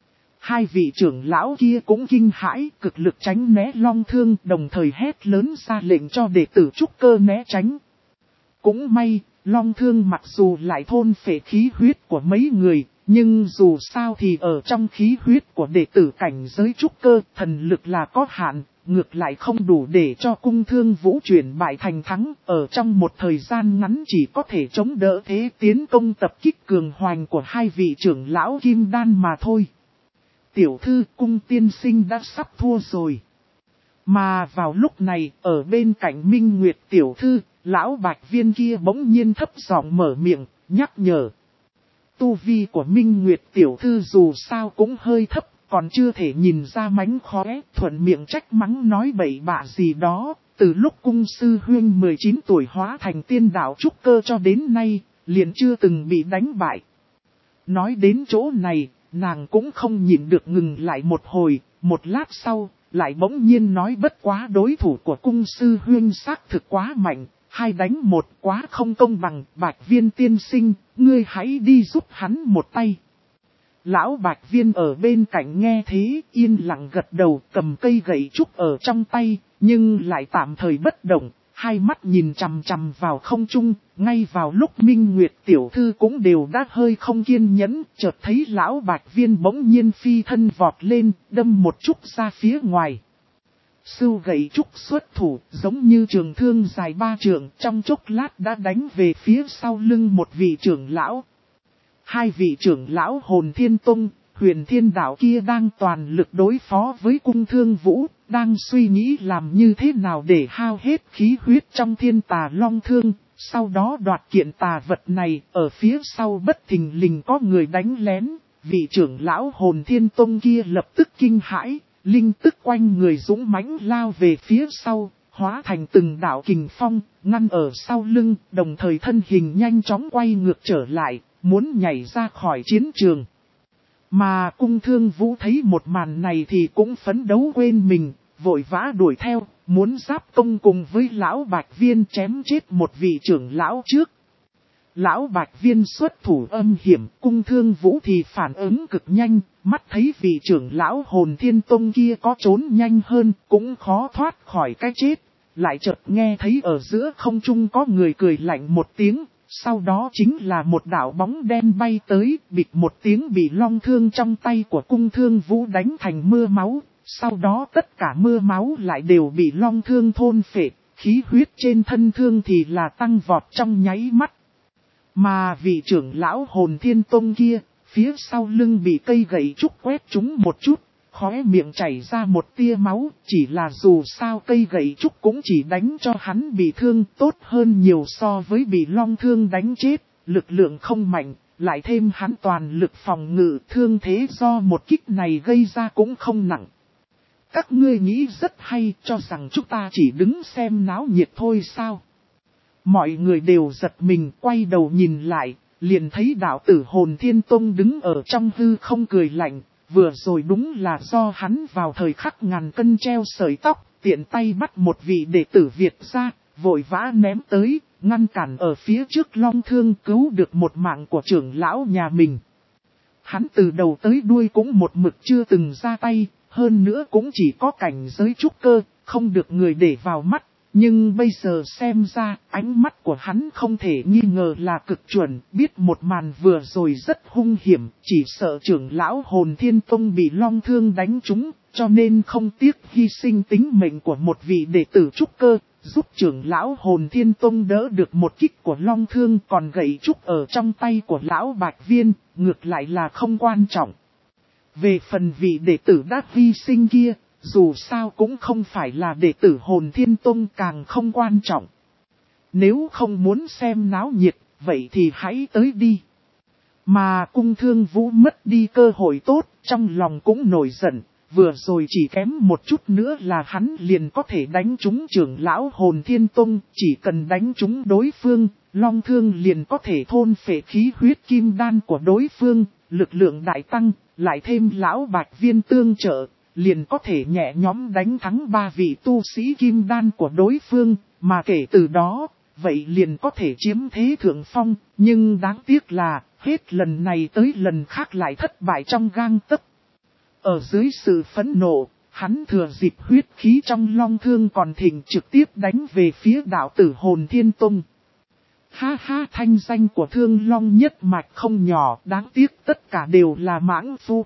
Hai vị trưởng lão kia cũng kinh hãi, cực lực tránh né long thương, đồng thời hét lớn ra lệnh cho đệ tử trúc cơ né tránh. Cũng may, long thương mặc dù lại thôn phệ khí huyết của mấy người, nhưng dù sao thì ở trong khí huyết của đệ tử cảnh giới trúc cơ, thần lực là có hạn, ngược lại không đủ để cho cung thương vũ chuyển bại thành thắng, ở trong một thời gian ngắn chỉ có thể chống đỡ thế tiến công tập kích cường hoành của hai vị trưởng lão kim đan mà thôi. Tiểu thư, cung tiên sinh đã sắp thua rồi. Mà vào lúc này, ở bên cạnh Minh Nguyệt tiểu thư, lão bạch viên kia bỗng nhiên thấp giọng mở miệng, nhắc nhở. Tu vi của Minh Nguyệt tiểu thư dù sao cũng hơi thấp, còn chưa thể nhìn ra mánh khóe, thuận miệng trách mắng nói bậy bạ gì đó. Từ lúc cung sư huyên mười chín tuổi hóa thành tiên đạo trúc cơ cho đến nay, liền chưa từng bị đánh bại. Nói đến chỗ này, nàng cũng không nhịn được ngừng lại một hồi, một lát sau, lại bỗng nhiên nói bất quá đối thủ của cung sư huyên xác thực quá mạnh, hai đánh một quá không công bằng, Bạch Viên tiên sinh, ngươi hãy đi giúp hắn một tay. Lão Bạch Viên ở bên cạnh nghe thế, yên lặng gật đầu, cầm cây gậy trúc ở trong tay, nhưng lại tạm thời bất động, hai mắt nhìn chằm chằm vào không trung, ngay vào lúc Minh Nguyệt tiểu thư cũng đều đã hơi không kiên nhẫn, chợt thấy lão Bạch Viên bỗng nhiên phi thân vọt lên, đâm một chút ra phía ngoài. Sưu gậy trúc xuất thủ, giống như trường thương dài ba trượng, trong chốc lát đã đánh về phía sau lưng một vị trưởng lão. Hai vị trưởng lão Hồn Thiên Tông, Huyền Thiên Đạo kia đang toàn lực đối phó với cung thương vũ, đang suy nghĩ làm như thế nào để hao hết khí huyết trong thiên tà long thương, sau đó đoạt kiện tà vật này, ở phía sau bất thình lình có người đánh lén, vị trưởng lão Hồn Thiên Tông kia lập tức kinh hãi, linh tức quanh người dũng mãnh lao về phía sau, hóa thành từng đạo kình phong, ngăn ở sau lưng, đồng thời thân hình nhanh chóng quay ngược trở lại, muốn nhảy ra khỏi chiến trường. Mà cung thương vũ thấy một màn này thì cũng phấn đấu quên mình, vội vã đuổi theo, muốn giáp công cùng với lão Bạch Viên chém chết một vị trưởng lão trước. Lão Bạch Viên xuất thủ âm hiểm, Cung Thương Vũ thì phản ứng cực nhanh, mắt thấy vị trưởng lão Hồn Thiên Tông kia có trốn nhanh hơn, cũng khó thoát khỏi cái chết. Lại chợt nghe thấy ở giữa không trung có người cười lạnh một tiếng, sau đó chính là một đạo bóng đen bay tới, bịch một tiếng bị long thương trong tay của Cung Thương Vũ đánh thành mưa máu, sau đó tất cả mưa máu lại đều bị long thương thôn phệ, khí huyết trên thân thương thì là tăng vọt trong nháy mắt. Mà vị trưởng lão Hồn Thiên Tông kia, phía sau lưng bị cây gậy trúc quét trúng một chút, khóe miệng chảy ra một tia máu, chỉ là dù sao cây gậy trúc cũng chỉ đánh cho hắn bị thương tốt hơn nhiều so với bị long thương đánh chết, lực lượng không mạnh, lại thêm hắn toàn lực phòng ngự, thương thế do một kích này gây ra cũng không nặng. Các ngươi nghĩ rất hay, cho rằng chúng ta chỉ đứng xem náo nhiệt thôi sao? Mọi người đều giật mình, quay đầu nhìn lại, liền thấy đạo tử Hồn Thiên Tông đứng ở trong hư không cười lạnh. Vừa rồi đúng là do hắn vào thời khắc ngàn cân treo sợi tóc, tiện tay bắt một vị đệ tử Việt ra, vội vã ném tới, ngăn cản ở phía trước long thương, cứu được một mạng của trưởng lão nhà mình. Hắn từ đầu tới đuôi cũng một mực chưa từng ra tay, hơn nữa cũng chỉ có cảnh giới trúc cơ, không được người để vào mắt. Nhưng bây giờ xem ra, ánh mắt của hắn không thể nghi ngờ là cực chuẩn, biết một màn vừa rồi rất hung hiểm, chỉ sợ trưởng lão Hồn Thiên Tông bị long thương đánh trúng, cho nên không tiếc hy sinh tính mệnh của một vị đệ tử trúc cơ, giúp trưởng lão Hồn Thiên Tông đỡ được một kích của long thương, còn gậy trúc ở trong tay của lão Bạch Viên, ngược lại là không quan trọng. Về phần vị đệ tử đã hy sinh kia, dù sao cũng không phải là đệ tử Hồn Thiên Tông, càng không quan trọng. Nếu không muốn xem náo nhiệt, vậy thì hãy tới đi. Mà Cung Thương Vũ mất đi cơ hội tốt, trong lòng cũng nổi giận, vừa rồi chỉ kém một chút nữa là hắn liền có thể đánh trúng trưởng lão Hồn Thiên Tông, chỉ cần đánh trúng đối phương, long thương liền có thể thôn phệ khí huyết kim đan của đối phương, lực lượng đại tăng, lại thêm lão Bạch Viên tương trợ. Liền có thể nhẹ nhõm đánh thắng ba vị tu sĩ kim đan của đối phương, mà kể từ đó, vậy liền có thể chiếm thế thượng phong, nhưng đáng tiếc là, hết lần này tới lần khác lại thất bại trong gang tấc. Ở dưới sự phẫn nộ, hắn thừa dịp huyết khí trong long thương còn thịnh trực tiếp đánh về phía đạo tử Hồn Thiên Tông. Ha ha, thanh danh của Thương Long nhất mạch không nhỏ, đáng tiếc tất cả đều là mãng phu.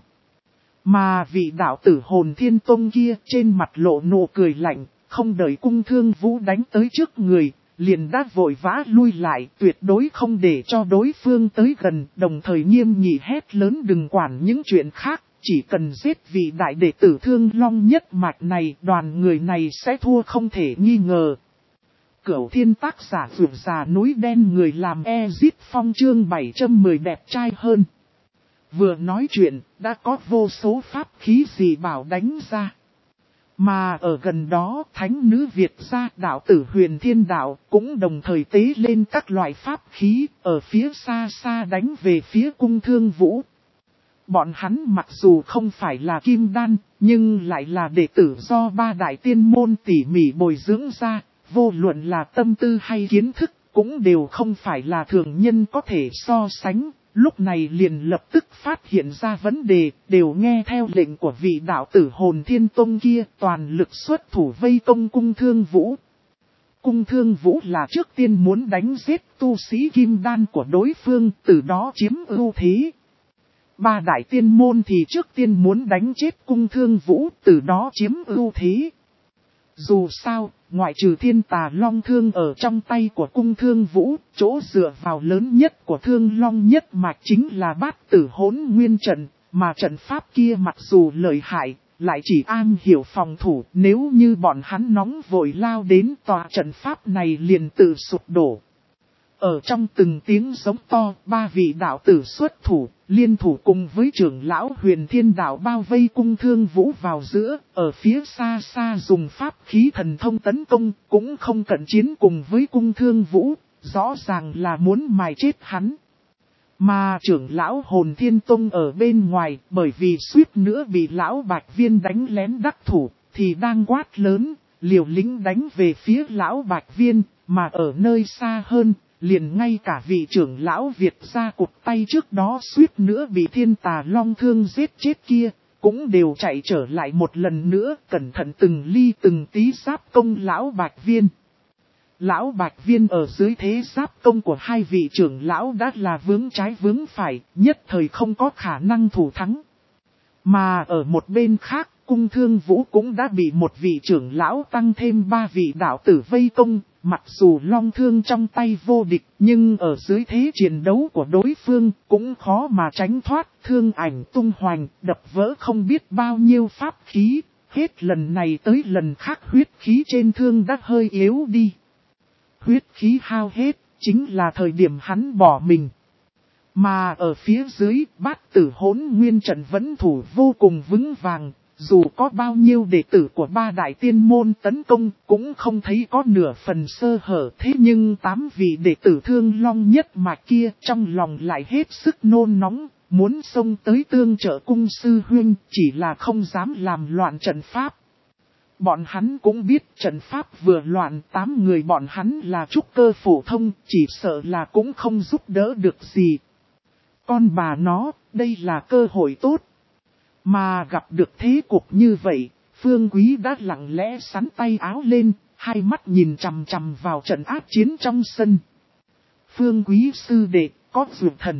Mà vị đạo tử Hồn Thiên Tông kia trên mặt lộ nụ cười lạnh, không đợi Cung Thương Vũ đánh tới trước người, liền đã vội vã lui lại, tuyệt đối không để cho đối phương tới gần, đồng thời nghiêm nghị hét lớn đừng quản những chuyện khác, chỉ cần giết vị đại đệ tử Thương Long nhất mạch này, đoàn người này sẽ thua không thể nghi ngờ. Cửu Thiên tác giả vượt già núi đen, người làm Ezit Phong chương bảy trăm mười đẹp trai hơn. Vừa nói chuyện, đã có vô số pháp khí gì bảo đánh ra. Mà ở gần đó, thánh nữ Việt gia đạo tử Huyền Thiên Đạo cũng đồng thời tế lên các loại pháp khí, ở phía xa xa đánh về phía Cung Thương Vũ. Bọn hắn mặc dù không phải là kim đan, nhưng lại là đệ tử do ba đại tiên môn tỉ mỉ bồi dưỡng ra, vô luận là tâm tư hay kiến thức, cũng đều không phải là thường nhân có thể so sánh. Lúc này liền lập tức phát hiện ra vấn đề, đều nghe theo lệnh của vị đạo tử Hồn Thiên Tông kia, toàn lực xuất thủ vây công Cung Thương Vũ. Cung Thương Vũ là trước tiên muốn đánh giết tu sĩ kim đan của đối phương, từ đó chiếm ưu thế. Ba đại tiên môn thì trước tiên muốn đánh chết Cung Thương Vũ, từ đó chiếm ưu thế. Dù sao, ngoại trừ thiên tà long thương ở trong tay của Cung Thương Vũ, chỗ dựa vào lớn nhất của Thương Long nhất mạch chính là Bát Tử Hỗn Nguyên trận, mà trận pháp kia mặc dù lợi hại, lại chỉ an hiểu phòng thủ, nếu như bọn hắn nóng vội lao đến tòa trận pháp này liền tự sụp đổ. Ở trong từng tiếng giống to, ba vị đạo tử xuất thủ, liên thủ cùng với trưởng lão Huyền Thiên Đạo bao vây Cung Thương Vũ vào giữa, ở phía xa xa dùng pháp khí thần thông tấn công, cũng không cận chiến cùng với Cung Thương Vũ, rõ ràng là muốn mài chết hắn. Mà trưởng lão Hồn Thiên Tông ở bên ngoài, bởi vì suýt nữa bị lão Bạch Viên đánh lén đắc thủ, thì đang quát lớn, liều lĩnh đánh về phía lão Bạch Viên, mà ở nơi xa hơn, liền ngay cả vị trưởng lão Việt gia cụt tay trước đó suýt nữa bị thiên tà long thương giết chết kia, cũng đều chạy trở lại một lần nữa, cẩn thận từng ly từng tí giáp công lão Bạch Viên. Lão Bạch Viên ở dưới thế giáp công của hai vị trưởng lão đã là vướng trái vướng phải, nhất thời không có khả năng thủ thắng. Mà ở một bên khác, Cung Thương Vũ cũng đã bị một vị trưởng lão tăng thêm ba vị đạo tử vây công, mặc dù long thương trong tay vô địch, nhưng ở dưới thế chiến đấu của đối phương cũng khó mà tránh thoát, thương ảnh tung hoành, đập vỡ không biết bao nhiêu pháp khí, hết lần này tới lần khác huyết khí trên thương đã hơi yếu đi. Huyết khí hao hết, chính là thời điểm hắn bỏ mình. Mà ở phía dưới, Bát Tử Hỗn Nguyên trận vẫn thủ vô cùng vững vàng, dù có bao nhiêu đệ tử của ba đại tiên môn tấn công, cũng không thấy có nửa phần sơ hở. Thế nhưng tám vị đệ tử Thương Long nhất mạch kia trong lòng lại hết sức nôn nóng, muốn xông tới tương trợ cung sư huynh, chỉ là không dám làm loạn trận pháp. Bọn hắn cũng biết trận pháp vừa loạn, tám người bọn hắn là trúc cơ phổ thông, chỉ sợ là cũng không giúp đỡ được gì. Con bà nó, đây là cơ hội tốt. Mà gặp được thế cục như vậy, Phương Quý đã lặng lẽ sắn tay áo lên, hai mắt nhìn chằm chằm vào trận áp chiến trong sân. Phương Quý sư đệ, có dược thần.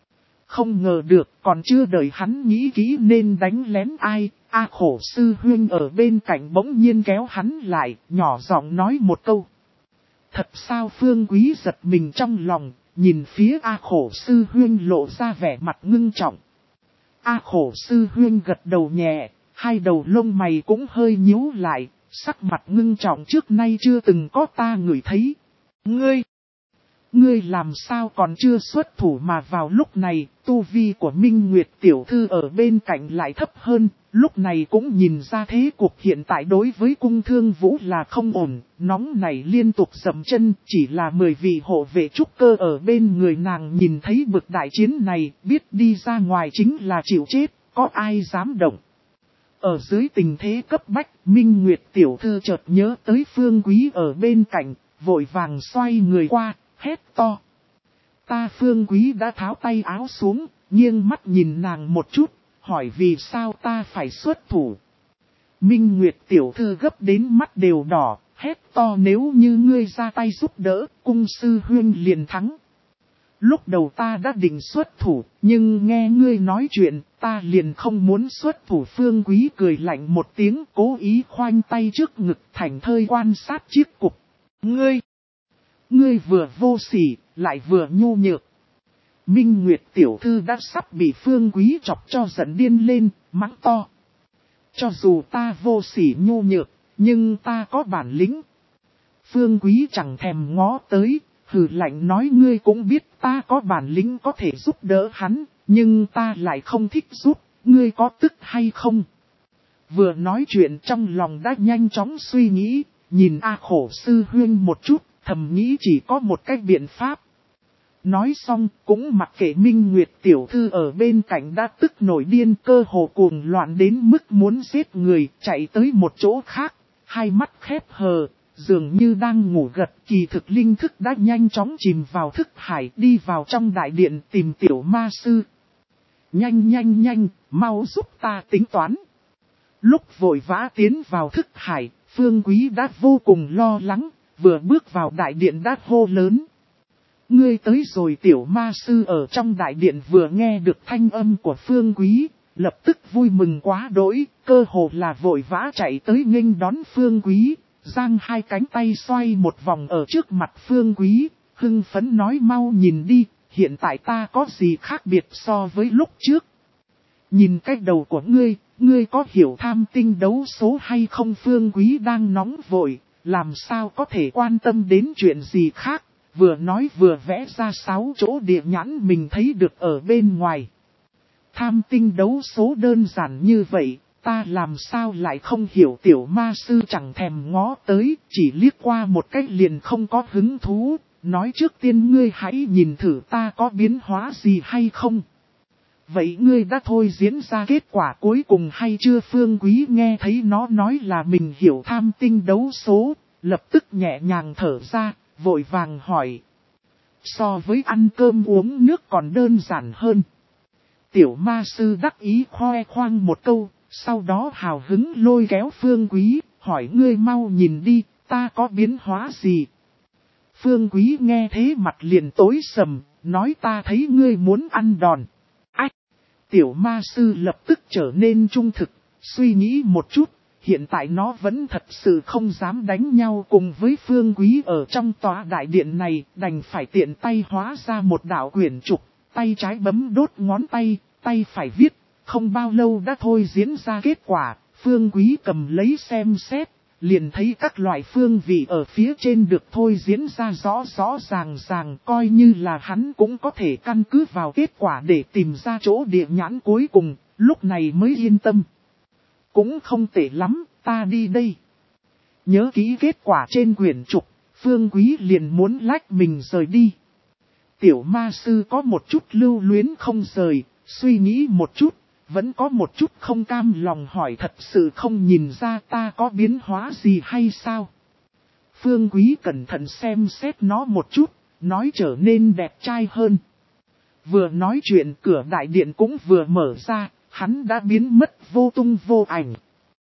Không ngờ được, còn chưa đợi hắn nghĩ kỹ nên đánh lén ai, A Khổ sư huynh ở bên cạnh bỗng nhiên kéo hắn lại, nhỏ giọng nói một câu. Thật sao? Phương Quý giật mình trong lòng, nhìn phía A Khổ sư huynh lộ ra vẻ mặt ngưng trọng. A Khổ sư huynh gật đầu nhẹ, hai đầu lông mày cũng hơi nhíu lại, sắc mặt ngưng trọng trước nay chưa từng có ta ngửi thấy. Ngươi! Ngươi làm sao còn chưa xuất thủ? Mà vào lúc này, tu vi của Minh Nguyệt tiểu thư ở bên cạnh lại thấp hơn, lúc này cũng nhìn ra thế cuộc hiện tại đối với Cung Thương Vũ là không ổn, nóng này liên tục dậm chân, chỉ là mười vị hộ vệ trúc cơ ở bên người nàng nhìn thấy bực đại chiến này, biết đi ra ngoài chính là chịu chết, có ai dám động. Ở dưới tình thế cấp bách, Minh Nguyệt tiểu thư chợt nhớ tới Phương Quý ở bên cạnh, vội vàng xoay người qua, hét to. Ta Phương Quý đã tháo tay áo xuống, nghiêng mắt nhìn nàng một chút, hỏi vì sao ta phải xuất thủ. Minh Nguyệt tiểu thư gấp đến mắt đều đỏ, hét to, nếu như ngươi ra tay giúp đỡ, cung sư huynh liền thắng. Lúc đầu ta đã định xuất thủ, nhưng nghe ngươi nói chuyện, ta liền không muốn xuất thủ. Phương Quý cười lạnh một tiếng, cố ý khoanh tay trước ngực thảnh thơi quan sát chiếc cục. Ngươi! Ngươi vừa vô sỉ, lại vừa nhu nhược. Minh Nguyệt tiểu thư đã sắp bị Phương Quý chọc cho giận điên lên, mắng to. Cho dù ta vô sỉ nhu nhược, nhưng ta có bản lĩnh. Phương Quý chẳng thèm ngó tới, hừ lạnh nói, ngươi cũng biết ta có bản lĩnh có thể giúp đỡ hắn, nhưng ta lại không thích giúp, ngươi có tức hay không? Vừa nói chuyện trong lòng đã nhanh chóng suy nghĩ, nhìn A Khổ sư huynh một chút, thầm nghĩ chỉ có một cách biện pháp. Nói xong cũng mặc kệ Minh Nguyệt tiểu thư ở bên cạnh đã tức nổi điên, cơ hồ cuồng loạn đến mức muốn giết người, chạy tới một chỗ khác, hai mắt khép hờ, dường như đang ngủ gật, kỳ thực linh thức đã nhanh chóng chìm vào thức hải, đi vào trong đại điện tìm tiểu ma sư. Nhanh nhanh nhanh, mau giúp ta tính toán. Lúc vội vã tiến vào thức hải, Phương Quý đã vô cùng lo lắng, vừa bước vào đại điện đã hô lớn. Ngươi tới rồi. Tiểu ma sư ở trong đại điện vừa nghe được thanh âm của Phương Quý, lập tức vui mừng quá đỗi, cơ hồ là vội vã chạy tới nghênh đón Phương Quý, giang hai cánh tay xoay một vòng ở trước mặt Phương Quý, hưng phấn nói, mau nhìn đi, hiện tại ta có gì khác biệt so với lúc trước. Nhìn cái đầu của ngươi, ngươi có hiểu tham tinh đấu số hay không? Phương Quý đang nóng vội, làm sao có thể quan tâm đến chuyện gì khác, vừa nói vừa vẽ ra sáu chỗ địa nhãn mình thấy được ở bên ngoài. Tham tinh đấu số đơn giản như vậy, ta làm sao lại không hiểu? Tiểu ma sư chẳng thèm ngó tới, chỉ liếc qua một cách liền không có hứng thú, nói trước tiên ngươi hãy nhìn thử ta có biến hóa gì hay không. Vậy ngươi đã thôi diễn ra kết quả cuối cùng hay chưa? Phương Quý nghe thấy nó nói là mình hiểu tham tinh đấu số, lập tức nhẹ nhàng thở ra, vội vàng hỏi. so với ăn cơm uống nước còn đơn giản hơn. Tiểu ma sư đắc ý khoe khoang một câu, sau đó hào hứng lôi kéo Phương Quý, hỏi ngươi mau nhìn đi, ta có biến hóa gì? Phương Quý nghe thế mặt liền tối sầm, nói ta thấy ngươi muốn ăn đòn. Ách! Tiểu ma sư lập tức trở nên trung thực, suy nghĩ một chút, hiện tại nó vẫn thật sự không dám đánh nhau cùng với Phương Quý ở trong tòa đại điện này, đành phải tiện tay hóa ra một đạo quyển trục, tay trái bấm đốt ngón tay, tay phải viết, không bao lâu đã thôi diễn ra kết quả, Phương Quý cầm lấy xem xét, liền thấy các loại phương vị ở phía trên được thôi diễn ra rõ rõ ràng ràng, coi như là hắn cũng có thể căn cứ vào kết quả để tìm ra chỗ địa nhãn cuối cùng, lúc này mới yên tâm. Cũng không tệ lắm, ta đi đây. Nhớ kỹ kết quả trên quyển trục, Phương Quý liền muốn lách mình rời đi. Tiểu ma sư có một chút lưu luyến không rời, suy nghĩ một chút, vẫn có một chút không cam lòng hỏi thật sự không nhìn ra ta có biến hóa gì hay sao. Phương Quý cẩn thận xem xét nó một chút, nói trở nên đẹp trai hơn. Vừa nói chuyện cửa đại điện cũng vừa mở ra, hắn đã biến mất vô tung vô ảnh.